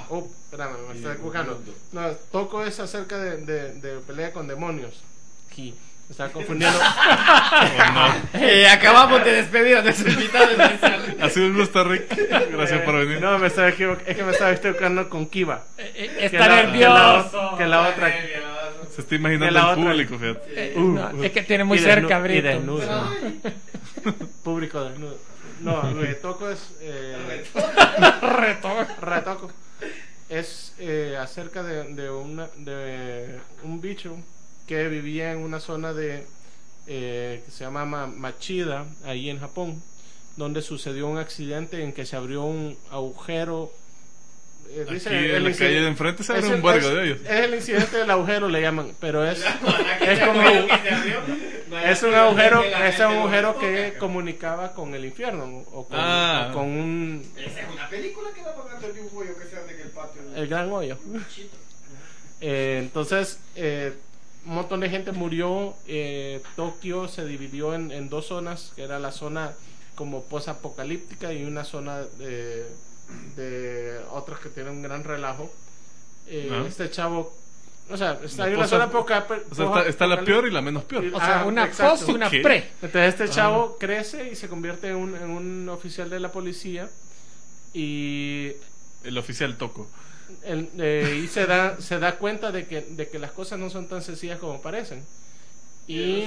Oh, espérame, me estoy equivocando. No, Toco es acerca de, de, de pelea con demonios. Sí, me estaba confundiendo. Eh, acabamos de despedir a nuestro invitado especial. Ha sido un gusto, Rick. Gracias Eh, por venir. No, me estaba equivoc- es que me estaba equivocando con Kiva. Eh, eh, Que Está la- nervioso. Que la otra. Se está imaginando que la el otra- público, fíjate. Eh, no, es que tiene muy Y cerca, desnu- y Brito. desnudo. Público desnudo. No, lo de Toco es. Eh, Reto. Retoco. Es eh, acerca de, de, una, de un bicho que vivía en una zona de eh, que se llama Ma- Machida, ahí en Japón, donde sucedió un accidente en que se abrió un agujero. eh, Aquí dicen, en el la incidente- calle de enfrente se abre es un el- barco es- de ellos. Es el incidente del agujero, le llaman, pero es, es como es un agujero, es un agujero que comunicaba con el infierno o con, Ah. o con un Esa es una película que va pagando el dibujo yo que se hace en el patio. el gran hoyo. Eh, entonces, eh, un montón de gente murió. eh, Tokio se dividió en, en dos zonas, que era la zona como posapocalíptica y una zona de, de otras que tienen un gran relajo. Eh, Ah. Este chavo, o sea, está La hay una posa- zona poca, O sea, está, está la peor y la menos peor. O sea, Ah, una exacto. post y una ¿Qué? pre. Entonces este chavo crece y se convierte en un, en un oficial de la policía y El oficial Toco. el- eh, y se da se da cuenta de que de que las cosas no son tan sencillas como parecen y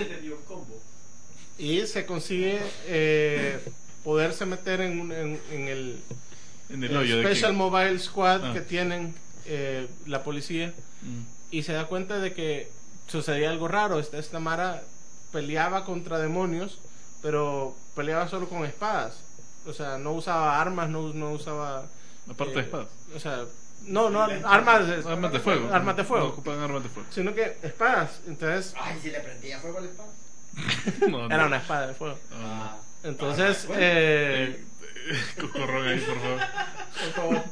y se consigue eh, poderse meter en, un- en, en el, En el el hoyo de Special quién? Mobile Squad Ah. que tienen eh, la policía Mm. y se da cuenta de que sucedía algo raro. Esta, esta Mara peleaba contra demonios, pero peleaba solo con espadas. O sea, no usaba armas, no, no usaba... Aparte eh, de espadas. O sea, no, no, armas de, Armas de fuego. Armas de No fuego. ocupan armas de fuego. Sino que espadas. Entonces, Ay, si le prendía fuego a la espada. No, no. era una espada de fuego. Ah. Entonces, eh, Cocorrón ahí, por favor.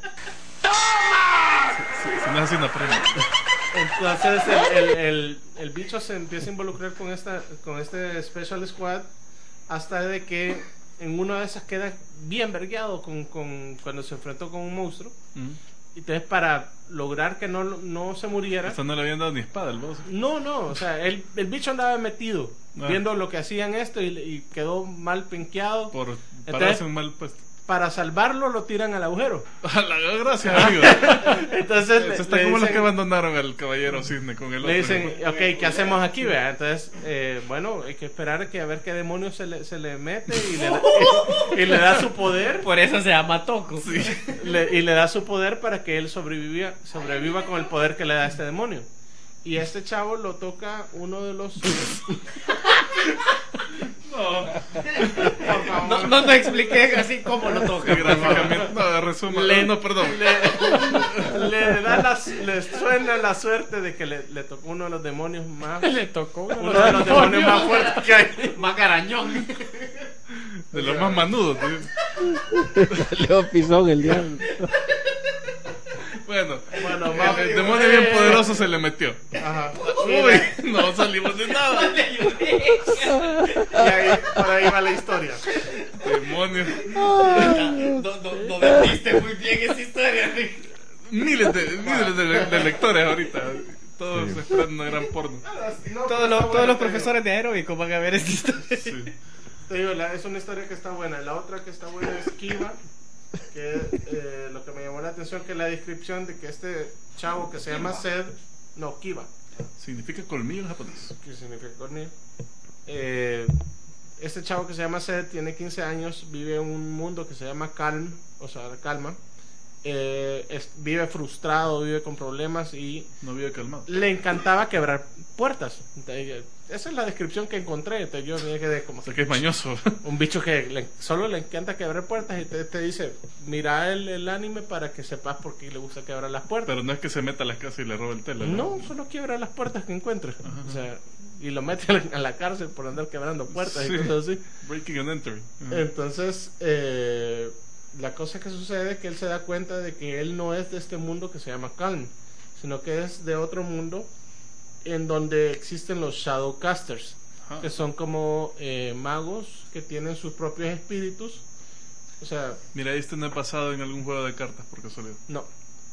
Si, si no es así, no aprende. entonces el, el, el, el bicho se empieza a involucrar con esta con este Special Squad hasta de que en una de esas queda bien vergueado con, con, cuando se enfrentó con un monstruo. Mm. Y entonces para lograr que no, no se muriera... Hasta no le habían dado ni espada al boss. No, no, o sea, el, el bicho andaba metido Ah. viendo lo que hacían esto y, y quedó mal penqueado. Por Entonces- pararse un mal puesto. Para salvarlo lo tiran al agujero. Gracias, amigo. Entonces Eso le, está le como los dicen, que abandonaron al caballero cisne con el le otro. dicen, ok, ¿qué hacemos aquí? Vea? Entonces, eh, bueno, hay que esperar que a ver qué demonios se le, se le mete y le, da, y, y le da su poder. Por eso se llama Toco. Le- y le da su poder para que él sobreviva, sobreviva con el poder que le da este demonio. Y este chavo lo toca uno de los... No, no te expliqué así cómo lo toca. Gráficamente. No, resuma. Le- no, perdón. le, le da la, le suena la suerte de que le, le tocó uno de los demonios más... Le tocó uno Uno de los demonios más fuertes que hay. Macarañón. De los más manudos. tío. Leo Pisón, el diablo. Bueno, Bueno, el, va- el demonio bien poderoso se le metió. Ajá. Uy, no salimos de nada. Y ahí, por ahí va la historia. Demonio. No, no, no vendiste muy bien esa historia, Rick. Miles de, miles de, de lectores ahorita. Todos esperando una gran porno. Todos los, todos los profesores de aeróbico van a ver esta historia. Sí. Te digo, la- es una historia que está buena. La otra que está buena es Kiva. Que eh, lo que me llamó la atención que la descripción de que este chavo que se llama Sed, no, Kiva, Significa colmillo en japonés. que significa corneo. Eh, este chavo que se llama Sed tiene quince años, vive en un mundo que se llama Calm, o sea, calma. Eh, es- vive frustrado, vive con problemas y No vive calmado. le encantaba quebrar puertas. Entonces, esa es la descripción que encontré. Entonces yo me quedé como O sea que es mañoso. un bicho que le- solo le encanta quebrar puertas y te, te dice, mira el, el anime para que sepas por qué le gusta quebrar las puertas. Pero no es que se meta a las casas y le robe el tele. No, solo quiebra las puertas que encuentre. O sea, y lo mete a la, a la cárcel por andar quebrando puertas Sí. y cosas así. Breaking and entering. Ajá. Entonces, eh, la cosa que sucede es que él se da cuenta de que él no es de este mundo que se llama Calm, sino que es de otro mundo en donde existen los Shadowcasters, Ajá. que son como eh, magos que tienen sus propios espíritus. O sea, Mira, este no he pasado en algún juego de cartas por casualidad. no.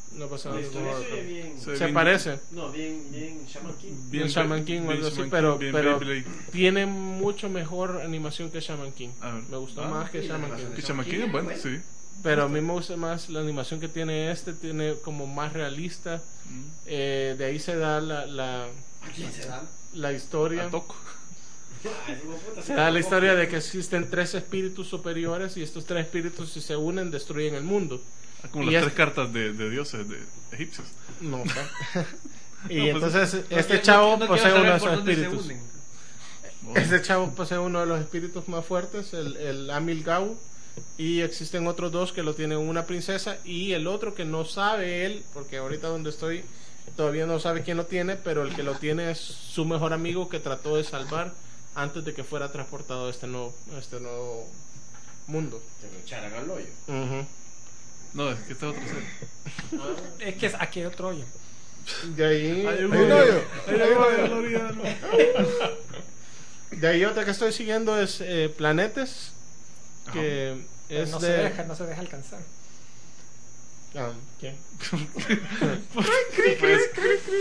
No pasa La nada. historia se ve bien. Se ve Se bien- parece. No, bien, bien Shaman King. Bien Shaman King o bien algo así, Shaman pero, King, bien pero Beyblade. tiene mucho mejor animación que Shaman King. A ver. Me gustó Ah, más que y la Shaman animación King. Que Shaman King es bueno, sí. Pero a mí me gusta más la animación que tiene este, tiene como más realista. Mm. Eh, de ahí se da la, la, ¿A quién se dan? la historia. A Toco. Ah, ese hijo de puta Se da la historia de que existen tres espíritus superiores y estos tres espíritus, si se unen, destruyen el mundo. Ah, Como Y las es- tres cartas de, de dioses de egipcios. No, y No, pues, entonces No este quiero- chavo no quiero posee saber uno de por esos dónde se espíritus. unen. Este chavo posee uno de los espíritus más fuertes, el, el Amil Gau, y existen otros dos que lo tienen una princesa y el otro que no sabe él, porque ahorita donde estoy todavía no sabe quién lo tiene, pero el que lo tiene es su mejor amigo que trató de salvar antes de que fuera transportado a este nuevo, a este nuevo mundo. Se lo echaran al hoyo. Ujú. No, es que esta es otra serie. Es que es- aquí hay otro hoyo. De ahí, Hay un Hay un hoyo. hoyo. Hay un hoyo a la orilla, ¿no? De ahí otra que estoy siguiendo es eh, Planetes, que Pero es no de... se deja, no se deja alcanzar. Ah, ¿quién? Pues,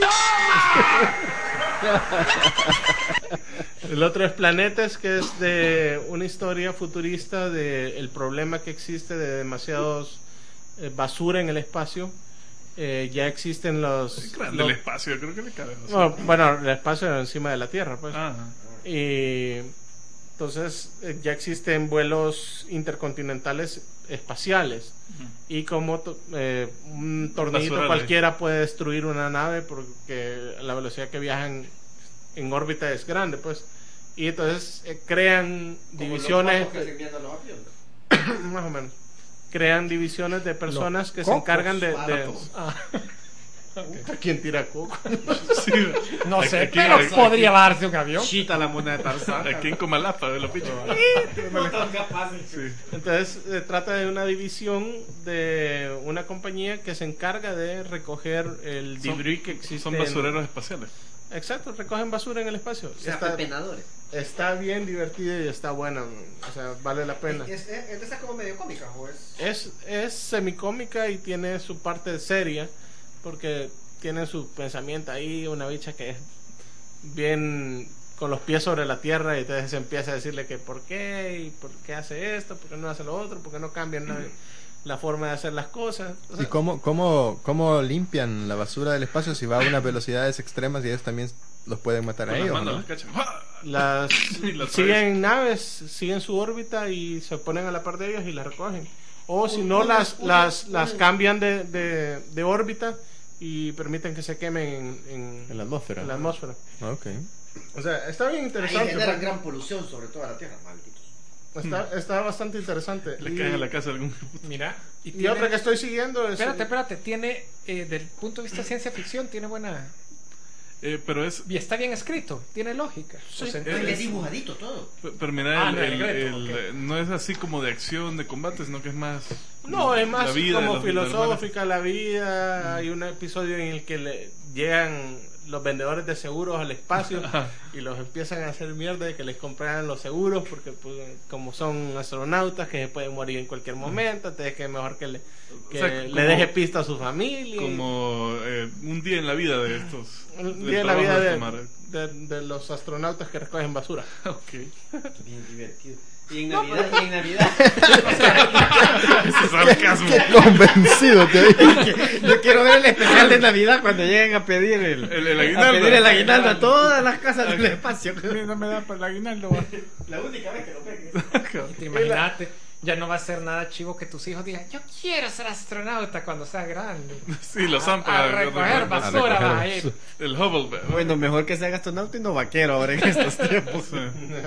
El otro es Planetes, que es de una historia futurista de el problema que existe de demasiados eh, basura en el espacio. Eh, ya existen los... es grande los- el espacio, creo que le cabe. no sé. no, bueno, el espacio encima de la Tierra, pues. Ajá. Y entonces eh, ya existen vuelos intercontinentales espaciales. Y como to- eh, un tornillo Basurales. cualquiera puede destruir una nave porque la velocidad que viajan en órbita es grande, pues. Y entonces eh, crean Como divisiones, los pavos que se envían a los aviones. más o menos. Crean divisiones de personas Los que se cocos, encargan de... de baratos. Puta, ¿quién tira coco? Sí, No aquí- sé, aquí- pero aquí- podría darse un avión. Chita la moneda de Tarzán. Aquí en Comalapa, de los pichos. No tan capaces. Sí. Entonces se trata de una división de una compañía que se encarga de recoger el Son- debris que existe. Son en- basureros espaciales. Exacto, recogen basura en el espacio. O sea, está, pepenadores. está bien divertido y está bueno. O sea, vale la pena. ¿Es, es, es de esas como medio cómicas o es...? Es, es semicómica y tiene su parte seria porque tiene su pensamiento ahí, una bicha que es bien con los pies sobre la tierra y entonces empieza a decirle que por qué y por qué hace esto, por qué no hace lo otro, por qué no cambian la, la forma de hacer las cosas. O sea, ¿Y cómo, cómo, cómo limpian la basura del espacio si va a unas velocidades extremas y ellos también los pueden matar a Con las ellos? manos ¿no? las cachan. ¡Ah! las Y las siguen naves, siguen su órbita y se ponen a la par de ellos y las recogen. O si no, las, las, las cambian de, de, de órbita y permiten que se quemen en, en- En la atmósfera. en la atmósfera. Ah, ok. O sea, está bien Ahí interesante. generan porque gran polución sobre toda la Tierra, malditos. Está, está bastante interesante. Le Y, caen a la casa de algún. Mira. Y, y tiene- otra que estoy siguiendo es... Espérate, espérate. Tiene, eh, del punto de vista de ciencia ficción, tiene buena... Eh, pero es. Y está bien escrito. Tiene lógica. Sí, O sea, es- Es dibujadito todo. pe- Pero mira, Ah, el- no, el el- Gretto, el- ok. eh, no es así como de acción, de combate, sino que es más. No, es más la vida de como los- de los filosófica la vida. Hay un episodio en el que le llegan los vendedores de seguros al espacio Ajá. y los empiezan a hacer mierda de que les compraran los seguros porque pues, como son astronautas que se pueden morir en cualquier momento, entonces que es mejor que le, que O sea, le como- deje pista a su familia. Como eh, un día en la vida de estos. Un del día en la vida trabajo de, tomar. de, de los astronautas que recogen basura. Ok. Bien divertido. Y en Navidad, y en Navidad. Ese sarcasmo. Convencido te digo. Yo quiero ver el especial de Navidad cuando lleguen a pedir el, El, el a aguinaldo. pedir el aguinaldo a todas las casas del espacio. No me da para el aguinaldo. va. La única vez que lo pegues. te imagínate. Ya no va a ser nada chivo que tus hijos digan, yo quiero ser astronauta cuando sea grande. Sí, los A, han a para recoger basura recoger vas a ir. El Hubble. ¿no? Bueno, mejor que sea astronauta y no vaquero ahora en estos tiempos. Sí.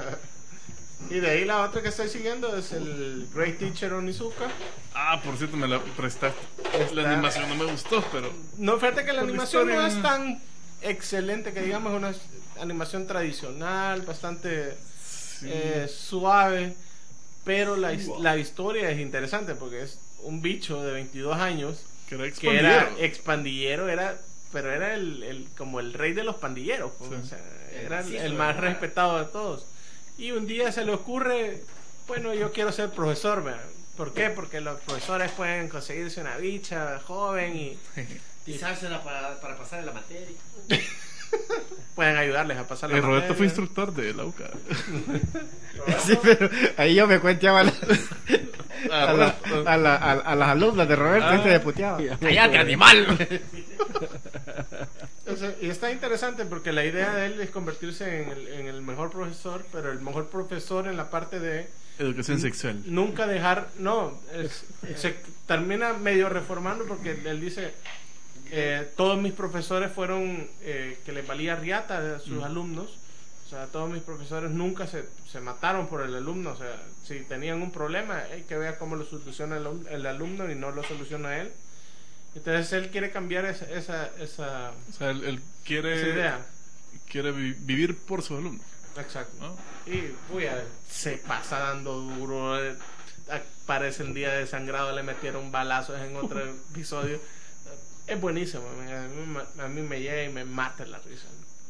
Y de ahí la otra que estoy siguiendo es el Great Teacher Onizuka. Ah, por cierto, me la prestaste. La Está- animación no me gustó, pero. No, fíjate que la Por la animación no historia- es tan excelente que digamos, es una animación tradicional, bastante Sí. eh, suave, pero la, his- la historia es interesante porque es un bicho de veintidós años que era que era expandillero. expandillero, era, pero era el, el- como el rey de los pandilleros, pues, Sí. o sea, El era el, macizo, el más ¿verdad? respetado de todos. Y un día se le ocurre, bueno, yo quiero ser profesor, vea. ¿Por qué? Porque los profesores pueden conseguirse una bicha joven y Pisársela para, para pasar la materia. pueden ayudarles a pasar la Eh, Roberto materia. fue instructor de la U C A. Sí, pero ahí yo me cuenteaba la- Ah, a, la- Roberto. a, la- a- a las alumnas de Roberto, Ah. este me puteaba. ¡Cállate, animal! Entonces, y está interesante porque la idea de él es convertirse en el, en el mejor profesor, pero el mejor profesor en la parte de Educación sexual. nunca dejar, no, es- se termina medio reformando porque él dice, eh, todos mis profesores fueron eh, que les valía riata a sus Mm. alumnos, o sea, todos mis profesores nunca se, se mataron por el alumno, o sea, si tenían un problema, hay que ver cómo lo soluciona el, alum- el alumno y no lo soluciona él. Entonces él quiere cambiar esa, esa, esa, O sea, él, él esa quiere, idea. quiere vi- vivir por sus alumnos, Exacto. ¿no? Y uy, a ver, se pasa dando duro. eh, Aparece el día de sangrado, le metieron balazos en otro episodio. Es buenísimo. A mí, a mí me- a mí me llega y me mata la risa.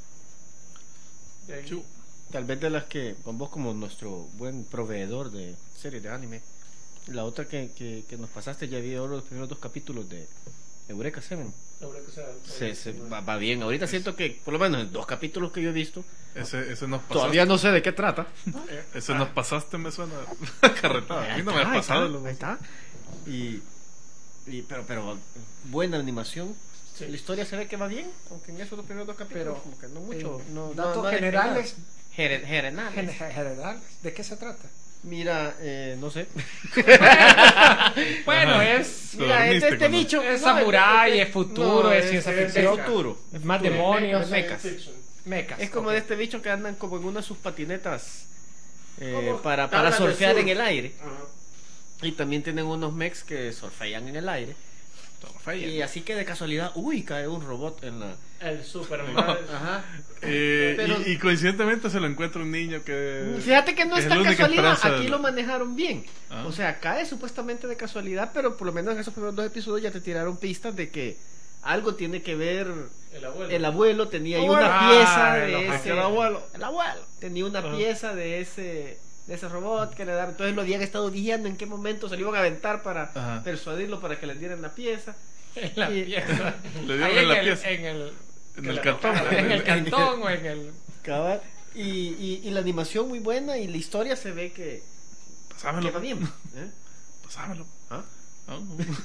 De ahí- Chu. Tal vez de las que, con vos como nuestro buen proveedor de series de anime, la otra que, que, que nos pasaste, ya vi ahora los primeros dos capítulos de Eureka Seven. Se, se va, va bien. Ahorita siento que, por lo menos en dos capítulos que yo he visto, Ese, ese nos pasaste, todavía no sé de qué trata. ese nos pasaste me suena carretada. A mí no me Ahí ha está, pasado. ahí lo- está. Y, y pero, pero buena animación. Sí. La historia se ve que va bien, aunque en esos dos primeros dos capítulos, Pero, como que no mucho. eh, no, datos no- no ha generales. despegado. Gere- generales. Gen- generales. ¿De qué se trata? Mira, eh, no sé. Bueno, Ajá. es, Te Mira, dormiste este, este cuando- bicho. es no, samurái, este- es futuro, no, es ciencia es- ficción. Es futuro. es más futuro. demonios, Mecas. mecas. Es como ok. de este bicho que andan como en una de sus patinetas eh, Como para, tablas para de surfear surf. en el aire. Ajá. Y también tienen unos mechs que surfean en el aire. Y así que de casualidad, uy, cae un robot en la. El Superman. Ajá. Eh, Pero- y, y coincidentemente se lo encuentra un niño que... Fíjate que no que es es la tan única casualidad, esperanza aquí de- lo manejaron bien. Ah. O sea, cae supuestamente de casualidad, pero por lo menos en esos primeros dos episodios ya te tiraron pistas de que algo tiene que ver. El abuelo. El abuelo tenía ahí Abuelo. una Ah, pieza el de abuelo. ese. El abuelo. El abuelo tenía una Ajá. pieza de ese de ese robot que le daron. Entonces lo habían estado vigiando en qué momento se lo iban a aventar para Ajá. persuadirlo para que le dieran la pieza. En la Y- pieza. Le dieron Ahí en en la el, pieza. en el, En el cartón. en el cantón o en el... Cabal. Y, y, y la animación muy buena y la historia se ve que, que Pasámelo. va bien. ¿eh? Pasámelo. ¿Ah? Ah.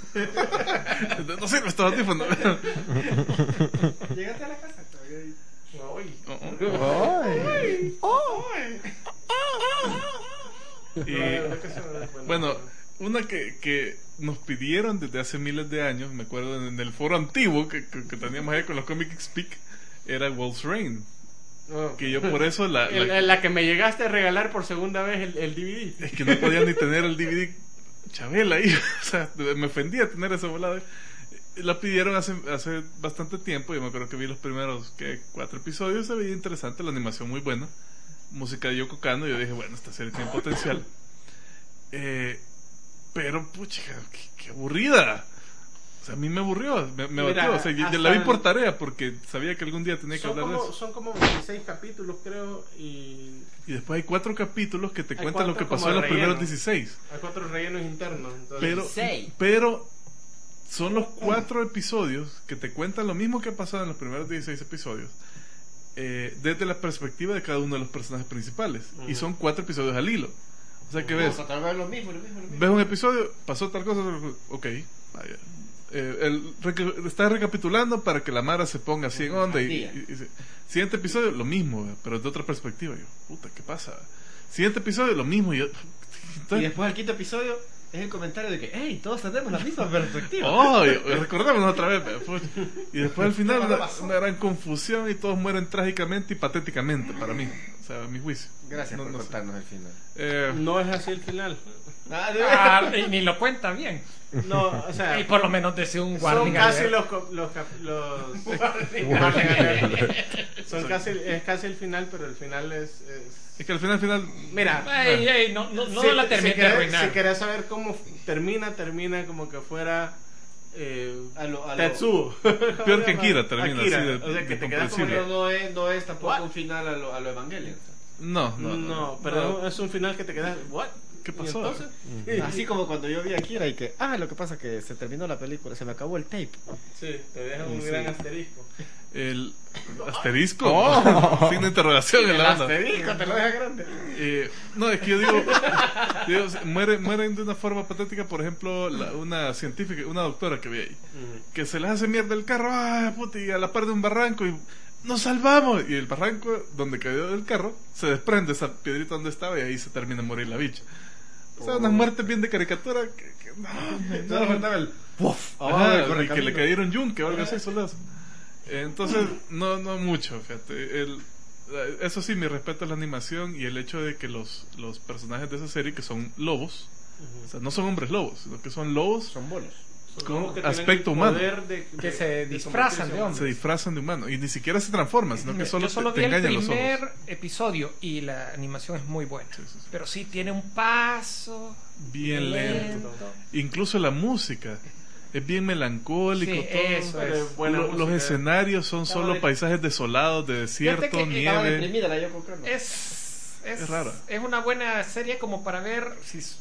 No sirve estos audífonos. Llegaste a la casa. Uy. Y, La verdad que se me da cuenta. bueno, una que, que nos pidieron desde hace miles de años, me acuerdo en el foro antiguo que, que, que teníamos ahí con los Comic Speak, era Wolf's Rain. No. Que yo por eso la, El- la- la que me llegaste a regalar por segunda vez el, el D V D. es que no podía ni tener el D V D Chabela ahí. O sea, me ofendía tener esa volada. La pidieron hace, hace bastante tiempo. Yo me acuerdo que vi los primeros que cuatro episodios. Se veía interesante, la animación muy buena. Música de Yoko Kanno. Yo dije, bueno, esta serie tiene potencial. Eh, pero, pucha, qué, qué aburrida. O sea, a mí me aburrió, me, me Mira, batió. O sea, yo- yo hasta la vi el- por tarea porque sabía que algún día tenía que Son hablar de como, eso. son como veintiséis capítulos, creo, y Y después hay cuatro capítulos que te Hay cuentan lo cuatro que pasó como en los de primeros relleno. dieciséis. hay cuatro rellenos internos. Entonces, Pero, Seis. pero son los cuatro episodios que te cuentan lo mismo que ha pasado en los primeros dieciséis episodios, eh, desde la perspectiva de cada uno de los personajes principales. Y son cuatro episodios al hilo. O sea que ves, Lo mismo, lo mismo, lo mismo. ves un episodio, pasó tal cosa, tal cosa, ok, vaya. Eh, el, reca- está recapitulando para que la Mara se ponga así en onda. Y, Al día. y- y- y- siguiente episodio, lo mismo, ¿ve? Pero de otra perspectiva. Yo, puta, ¿qué pasa? Siguiente episodio, lo mismo. Y yo, Y entonces, después al quinto episodio es el comentario de que, hey, todos tenemos la misma perspectiva. oh, y- recordémonos otra vez. ve, pucha. Y después al final, una, una gran confusión y todos mueren trágicamente y patéticamente para mí. O sea, a mi juicio. Gracias No- por no sé. contarnos el final. Eh, no es así el final. Ah, y ni lo cuenta bien. No, o sea, Y por lo menos decía un son guardián. casi los, co- los, cap- los son casi es casi el final, pero el final es, es- es que al final, al final, mira, Ey, ey, no, no, no si, la si termine de querés, arruinar. si querés saber cómo termina, termina como que fuera eh, A lo, a lo- Tetsuo. peor que Akira termina Akira, así de, o sea, que de te quedas como comprensible. Pero no es, no es tampoco What? un final a lo, a lo Evangelion. No, no, No, no, pero no. es un final que te quedas what? ¿Qué ¿Y pasó? entonces? Así como cuando yo vi a Kira y que, ah, lo que pasa que se terminó la película, se me acabó el tape. Sí, te dejan un Sí. gran asterisco. El asterisco, Oh. signo de interrogación en El la onda. asterisco te lo deja grande. Eh, no, es que yo digo, digo, mueren, mueren de una forma patética. Por ejemplo, la- una científica, una doctora que vi ahí, que se les hace mierda el carro, ah, puta, y a la par de un barranco y nos salvamos. Y el barranco donde cayó el carro se desprende esa piedrita donde estaba y ahí se termina de morir la bicha. O sea, unas muertes bien de caricatura que, que no, me- Solo no. faltaba el puff abajo Ajá, del y que correcamino. le cayeron yunque o algo así, solo eso. Entonces, no, no mucho, fíjate. El, eso sí, mi respeto a la animación y el hecho de que los, los personajes de esa serie, que son lobos, o sea, no son hombres lobos, sino que son lobos Son bolos. con Que tienen aspecto el humano. poder de- Que de- se de disfrazan de convertirse en hombres. Se disfrazan de humano y ni siquiera se transforman, sino que solo, Yo solo te, vi te el engañan los primer ojos. episodio y la animación es muy buena. Sí, sí, sí. Pero sí tiene un paso Bien lento. Incluso la música es bien melancólico. Sí, todo. eso Pero es. buena Lo- los música. escenarios son Estaba solo de- paisajes desolados, de desierto, Fíjate que Estaba nieve. deprimida la Yoko Kano. Es, es, Es rara. es una buena serie como para ver si... s-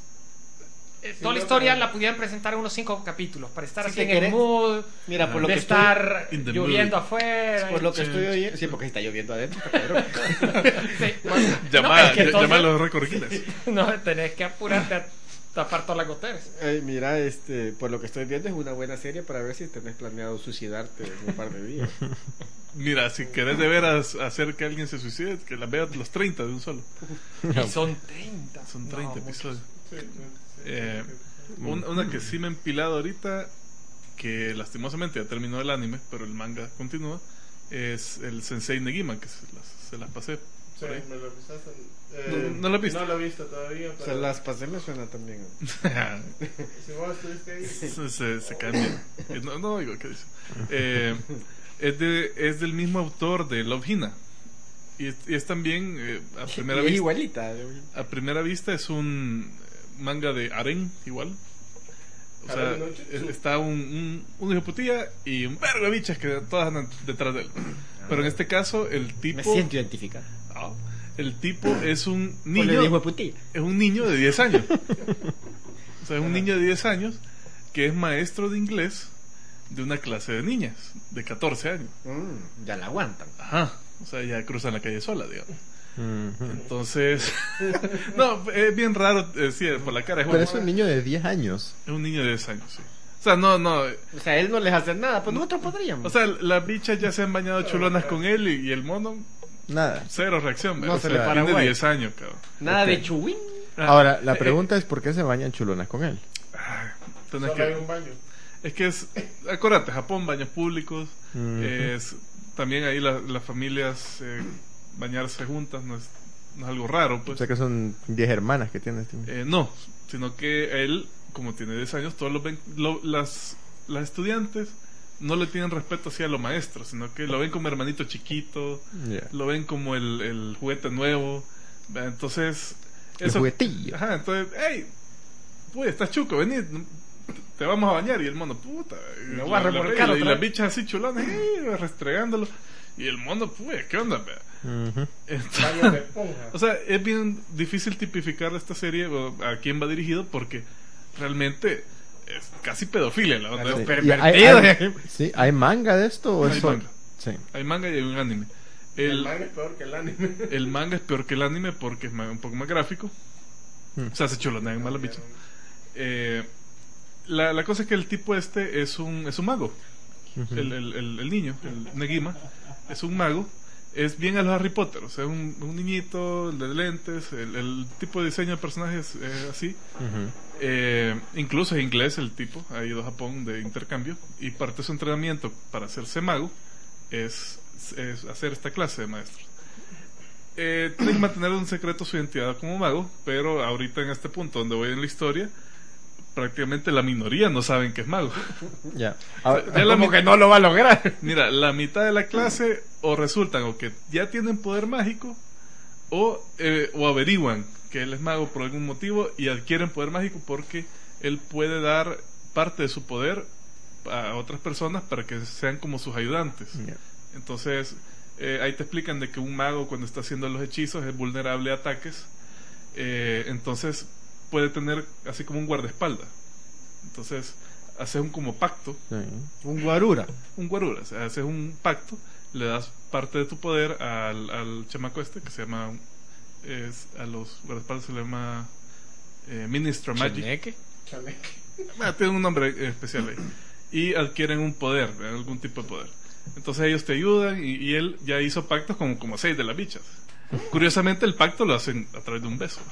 eh, toda la no, historia pero- la pudieran presentar en unos cinco capítulos para estar Si así te en el querés- mood Mira, por lo de que estar In the lloviendo mood. afuera. estoy, por lo que Sí. estoy oyendo, sí, porque está lloviendo adentro, está cabrón. Sí, bueno, Llama, no, es que ll- entonces- llama a los recorrigiles. No, tenés que apurarte a tapar todas las goteras. Ay, mira, este, por lo que estoy viendo es una buena serie para ver si tenés planeado suicidarte en un par de días. Mira, si querés de veras hacer que alguien se suicide, que la veas los treinta de un solo. Y son treinta. Son No, treinta muchos. episodios. Sí, sí, sí. Eh, un- una que sí me he empilado ahorita, que lastimosamente ya terminó el anime, pero el manga continúa, es el Sensei Negima, que se las, se las pasé. Sí, por ahí. me lo avisaste. ¿No- Eh, no lo has visto? No lo he visto todavía. Se Pero las pasé, me suena también. si vos estuviste ahí. se, se, se caen bien. Eh, No, no oigo qué dice. Eh, es, de, es del mismo autor de Love Hina. Y es, y es también, eh, a primera Y es vista, igualita. a primera vista es un manga de Aren, igual. O sea, Aren no Jutsu. es- está un, un, un hijo de putilla y un vergo de bichas que todas andan detrás de él. Pero en este caso, el tipo. Me siento identificado. Ah, el tipo es un Con el niño. hijo de putilla. Es un niño de diez años. O sea, es un niño de diez años que es maestro de inglés de una clase de niñas de catorce años. Mm, ya la aguantan. Ajá. O sea, ya cruzan la calle sola, digamos. Ujú. Entonces, no, es bien raro decir por la cara. Es, Pero un, es un niño de diez años. es un niño de diez años, sí. O sea, no, no. O sea, él no les hace nada, pues nosotros podríamos. O sea, las bichas ya se han bañado chulonas con él y, y el mono, Nada. cero reacción. No ¿verdad? se O le sea, para tiene guay. diez años, cabrón. nada ok. de chuwín. Ah, Ahora, la eh, pregunta es por qué se bañan chulonas con él. ay, tenés Solo hay que, un baño. es que es, acuérdate, Japón, baños públicos, Ujú. es, también ahí la- las familias eh, bañarse juntas no es, no es algo raro, O pues. sea que son diez hermanas que tiene este. Eh, no, sino que él, como tiene diez años, todos los ven, lo- las, las estudiantes no le tienen respeto hacia los maestros, sino que lo ven como hermanito chiquito, Ya. lo ven como el, el juguete nuevo. ¿verdad? Entonces, El juguetillo. Ajá, entonces, hey, pues estás chuco, vení, te vamos a bañar. Y el mono, puta, y Me voy a la- la- remolcar y, otra las vez. bichas así chulonas, eh, restregándolo. Y el mono, pues, ¿qué onda? Vea? Ujú. Entonces, Baño de esponja. o sea, es bien difícil tipificar esta serie o a quién va dirigido porque realmente es casi pedofilia la onda. Sí. Es- ¿Y hay, hay- sí, ¿hay manga de esto o Hay es solo- manga. Sí. Hay manga y hay un anime. El, El, manga es peor que el anime. el manga es peor que el anime porque es más- un poco más gráfico. Hmm. O sea, se chulonean más las bichas. Eh, la, la cosa es que el tipo este es un, es un mago. Ujú. el, el, el, el niño, el Negima, es un mago. Es bien a los Harry Potter. O sea, un, un niñito, el de lentes, el, el tipo de diseño de personajes es así. Ujú. Eh, incluso es inglés el tipo, ha ido a Japón de intercambio y parte de su entrenamiento para hacerse mago es, es hacer esta clase de maestros. Eh, tiene que mantener un secreto su identidad como mago, pero ahorita en este punto donde voy en la historia, prácticamente la minoría no saben que es mago. Ya. Ahora, Ya la Como mi- que no lo va a lograr. Mira, la mitad de la clase o resultan o que ya tienen poder mágico o, eh, o averiguan que él es mago por algún motivo y adquieren poder mágico porque él puede dar parte de su poder a otras personas para que sean como sus ayudantes. ya. Entonces, eh, ahí te explican de que un mago cuando está haciendo los hechizos es vulnerable a ataques Eh, entonces puede tener así como un guardaespaldas. Entonces haces un como pacto, Sí. Un guarura. un guarura, o sea, haces un pacto, le das parte de tu poder al, al chamaco este que se llama, es, a los guardaespaldas se le llama eh, Ministro Magic. Chaneque. Ah, tiene un nombre eh, especial ahí. Y adquieren un poder, algún tipo de poder. Entonces ellos te ayudan y, y él ya hizo pactos con como seis de las bichas. Curiosamente el pacto lo hacen a través de un beso.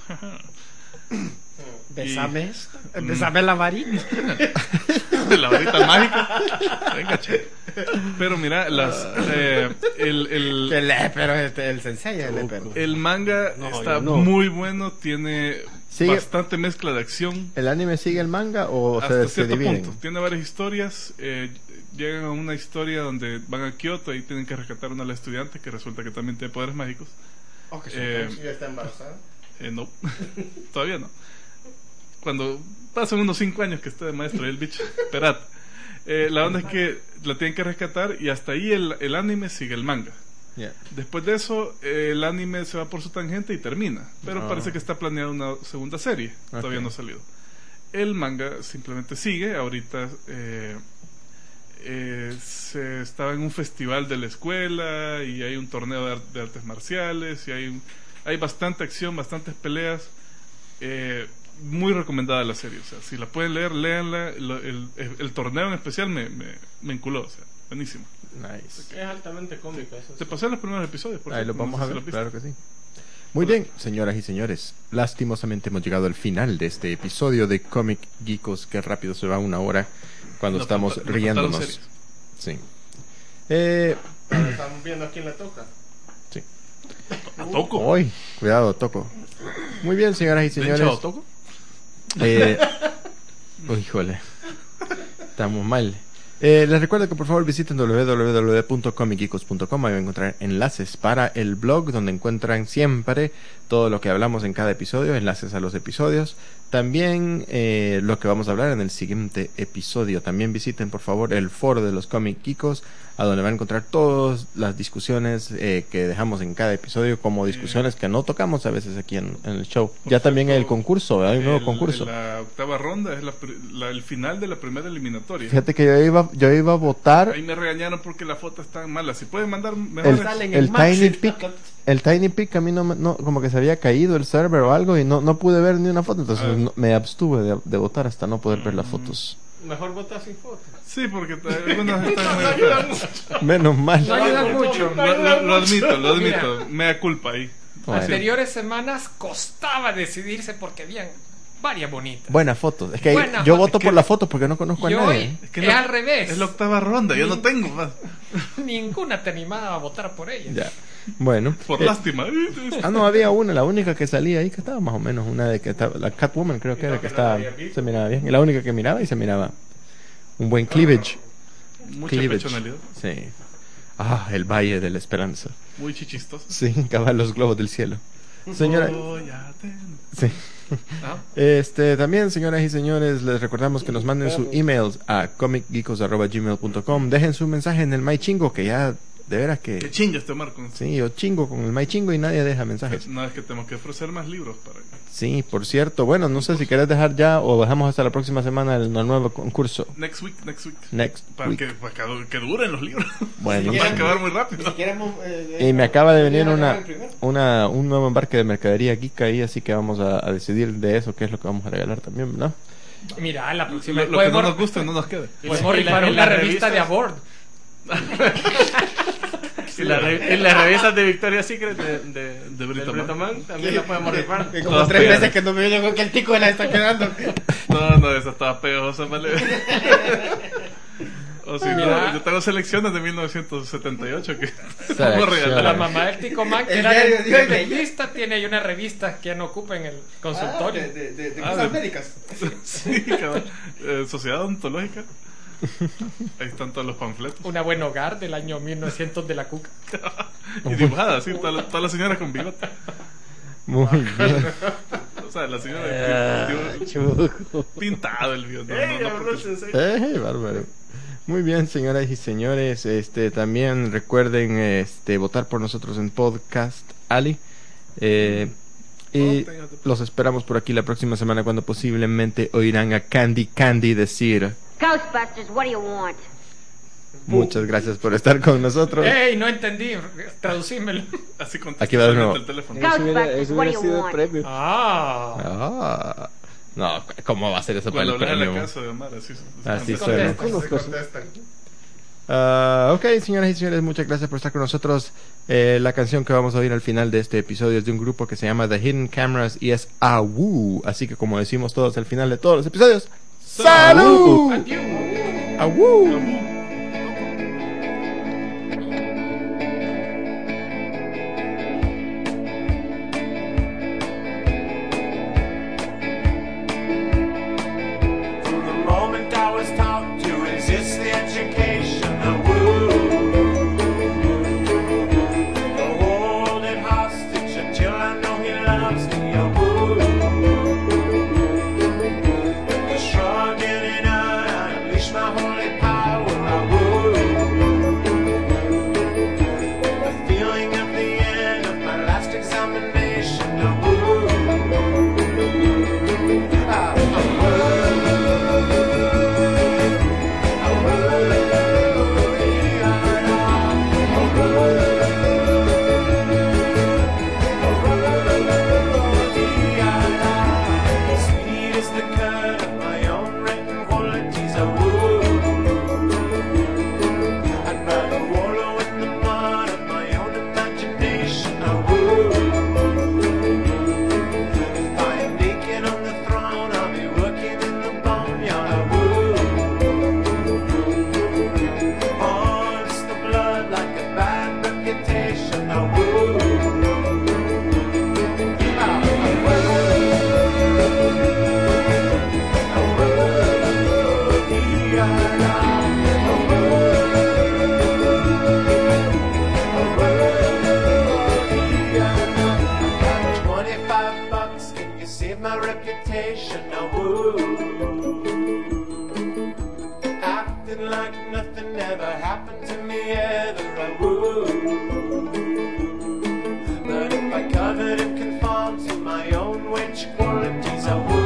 Besame esto. Besame la varita. De la varita mágica. Venga, che. Pero mira, las, eh, el, el, El pero este, el sensei, el pero. el manga No, está yo no. muy bueno, tiene Sigue- bastante mezcla de acción. ¿El anime sigue el manga o Hasta se, se cierto dividen? punto. Tiene varias historias. eh, llegan a una historia donde van a Kioto y tienen que rescatar a una de las estudiantes que resulta que también tiene poderes mágicos. Oh, que Eh, su ya está embarazada. Eh, no, todavía no. Cuando pasan unos cinco años que esté de maestro y el bicho, esperad. Eh, la onda es que la tienen que rescatar y hasta ahí el, el anime sigue el manga. Yeah. Después de eso, eh, el anime se va por su tangente y termina. Pero Ah. parece que está planeada una segunda serie. Todavía Ok. no ha salido. El manga simplemente sigue. Ahorita eh, eh, se estaba en un festival de la escuela y hay un torneo de, ar- de artes marciales y hay, un- hay bastante acción, bastantes peleas. Eh, muy recomendada la serie. O sea, si la pueden leer, léanla. Lo- El, el, el torneo en especial me, me, me enculó. O sea, buenísimo. Nice. Es altamente cómico eso. Te pasé los primeros episodios. Por Ahí cierto, lo no vamos sé a si ver, lo viste. claro que sí. Muy bien, señoras y señores. Lastimosamente hemos llegado al final de este episodio de Comic Geekos. Qué rápido se va una hora cuando Nos estamos falta- nos riéndonos. faltaron series. Sí. Eh, Ahora estamos viendo a quién le toca. sí. A Toco. Hoy, cuidado, Toco. Muy bien, señoras y ¿Ven, señores. chavo, Toco? Eh, uy, híjole. Estamos mal. Eh, les recuerdo que por favor visiten doble u doble u doble u punto comic geekos punto com. Ahí van a encontrar enlaces para el blog donde encuentran siempre todo lo que hablamos en cada episodio, enlaces a los episodios. También eh, lo que vamos a hablar en el siguiente episodio. También visiten por favor el foro de los Comic Geekos, a donde van a encontrar todas las discusiones eh, que dejamos en cada episodio, como discusiones que no tocamos a veces aquí en, en el show. Por Ya también cierto, el concurso, hay un nuevo El- concurso. La octava ronda es la, pri- la- el final de la primera eliminatoria. Fíjate que yo iba, yo iba a votar Ahí me regañaron porque la foto está mala. Si pueden mandar mejor. el, salen el en Max. Tiny Peak. El Tiny Peak a mí no, me- no, como que se había caído el server o algo y no, no pude ver ni una foto, entonces Ah. no- me abstuve de, de votar hasta no poder ver las fotos. Mejor votar sin foto. Sí, porque t- algunos están medio feos. Menos mal. No ayudan mucho. Lo, lo- lo admito, lo admito. Me da culpa ahí. Bueno. Anteriores semanas costaba decidirse porque habían varias bonitas. Buenas fotos. Es que ahí- Buenas yo fotos. voto por las fotos porque no conozco a Y nadie. hoy Es que es la- al revés. Es la octava ronda, yo no tengo más. Ninguna te animaba a votar por ella. Ya. Bueno. Por Eh, lástima. Ah, no, había una, la única que salía ahí que estaba más o menos, una de que estaba, la Catwoman creo que era que estaba, se miraba bien. Y la única que miraba y se miraba un buen cleavage. Mucha Cleavage. pechonalidad. Sí. Ah, el Valle de la Esperanza. Muy chichistoso. Sí, cabal los globos del cielo. Señora, Voy a tener- sí. Ah, Este, también, señoras y señores, les recordamos que nos manden su email a comic geekos arroba gmail punto com. Dejen su mensaje en el My Chingo, que ya, de veras qué que... chingo este Marco. Sí, yo chingo con el My Chingo y nadie deja mensajes. No, es que tenemos que ofrecer más libros para. Sí, por cierto. Bueno, no sé si querés dejar ya o dejamos hasta la próxima semana el, el nuevo concurso. Next week, next week. Next Para week. que, para que, que duren los libros. Bueno. Van a acabar muy rápido. Ni siquiera hemos, eh, Y me acaba de venir ya una, el primero. una, un nuevo embarque de mercadería geek ahí, así que vamos a, a decidir de eso, qué es lo que vamos a regalar también, ¿no? Mira, la Lo, próxima. lo que no podemos nos gusta no nos quede. podemos Y la- rifar y una las revista revistas- de Abord. Y la re- y las revistas de Victoria's Secret de, de, De del Britoman. Britoman también la podemos rifar. Que como Todas tres pegadas. veces que no me viene con que el tico la está quedando. No, no, esa estaba pegajosa, vale. O si Mira. no, yo tengo selecciones de mil novecientos setenta y ocho que Selecciones. vamos a regalar. La mamá del Tico Man, que El era diario de- de- de dentista, tiene ahí una revista que ya no ocupa en el consultorio. Ah, de, de, de, de Ah, cosas de- médicas. Sí, cabal. Eh, Sociedad Odontológica. Ahí están todos los panfletos. Una buen hogar del año mil novecientos de la Cuca. Y dibujadas, sí, todas las todas las señoras con bigote. Muy bien. O sea, la señora Ah, dibu- pintado el bigote. No, Ey, no, no, habló porque- el sensei. Eh, bárbaro. Muy bien, señoras y señores, este también recuerden este votar por nosotros en Podcast Ali. Eh, Y los esperamos por aquí la próxima semana cuando posiblemente oirán a Candy Candy decir Ghostbusters, what do you want? muchas gracias por estar con nosotros. ¡Ey! No entendí. Traducímelo. Así contesta Aquí va de nuevo. el teléfono. Eso hubiera, Ghostbusters, eso what do hubiera you sido el want? premio. Ah. Ah. No, ¿cómo va a ser eso para Cuando el hablas en la premio? casa de Omar, así, Así contesta. suena. Contesta. Ah, ok, señoras y señores, muchas gracias por estar con nosotros. Eh, la canción que vamos a oír al final de este episodio es de un grupo que se llama The Hidden Cameras y es Awoo. Así que como decimos todos al final de todos los episodios, ¡salud! Adiós. ¡Awoo! From the moment I was taught to resist the education of woo, to hold it hostage until I know he loves me, oh woo. With the shrug in it, I unleash my holy power, oh woo. The feeling of the end of my last examination, oh woo. Ah, oh, woo. Sweet is the cut of my own written qualities, oh woo. I'd rather wallow in the mud of my own imagination, oh woo. If I am naked on the throne, I'll be working in the boneyard, oh woo. Haunts the blood like a bad reputation, oh woo. Ah, oh, twenty-five bucks, can you save my reputation? Oh, woo. Acting like nothing ever happened to me ever. Oh, woo. But if I covered and conformed to my own witch qualities, oh, woo.